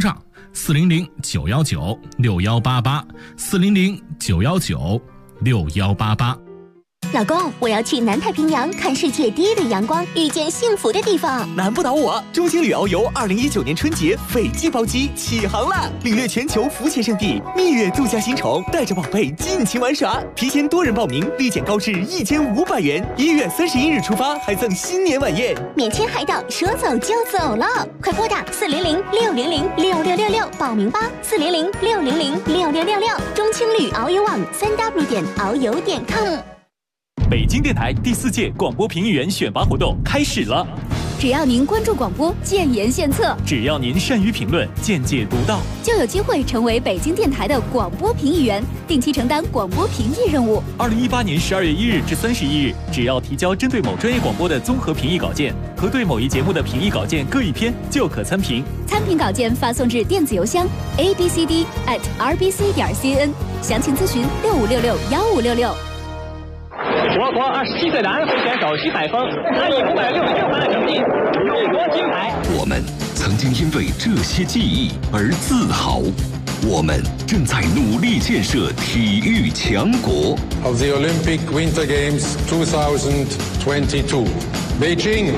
尝。400-919-6188 400-919-6188。 老公，我要去南太平洋看世界第一缕阳光，遇见幸福的地方。 难不倒我！中青旅遨游2019年春节斐济包机起航啦！领略全球浮潜圣地，蜜月度假新城，带着宝贝尽情玩耍。提前多人报名，立减高至1500元。1月31日出发，还赠新年晚宴， 免签海岛，说走就走了！快拨打400-600-6666报名吧！400-600-6666，中青旅遨游网3w.遨游.com。 北京电台第4届广播评议员选拔活动开始了。 只要您关注广播，建言献策； 只要您善于评论，见解独到， 就有机会成为北京电台的广播评议员，定期承担广播评议任务。 2018年12月1日至31日，只要提交针对某专业广播的综合评议稿件和对某一节目的评议稿件各1篇，就可参评。 参评稿件发送至电子邮箱 abcd@rbc.cn， 详情咨询65661566。 我国27岁的安徽选手徐海峰，他以566分的成绩荣夺金牌。 我们曾经因为这些记忆而自豪，我们正在努力建设体育强国。 Of the Olympic Winter Games 2022, Beijing。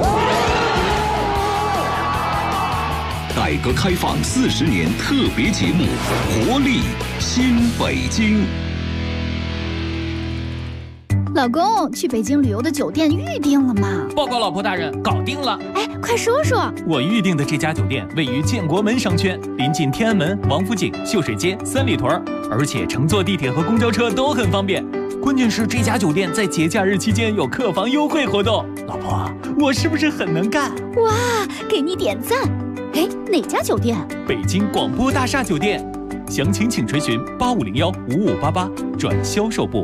改革开放40年特别节目，活力新北京。 老公，去北京旅游的酒店预定了吗？ 报告老婆大人，搞定了。 哎，快说说。 我预定的这家酒店位于建国门商圈，临近天安门、王府井、秀水街、三里屯，而且乘坐地铁和公交车都很方便。关键是这家酒店在节假日期间有客房优惠活动。老婆，我是不是很能干？ 哇，给你点赞。哎，哪家酒店？ 北京广播大厦酒店。详情请垂询85015588转销售部。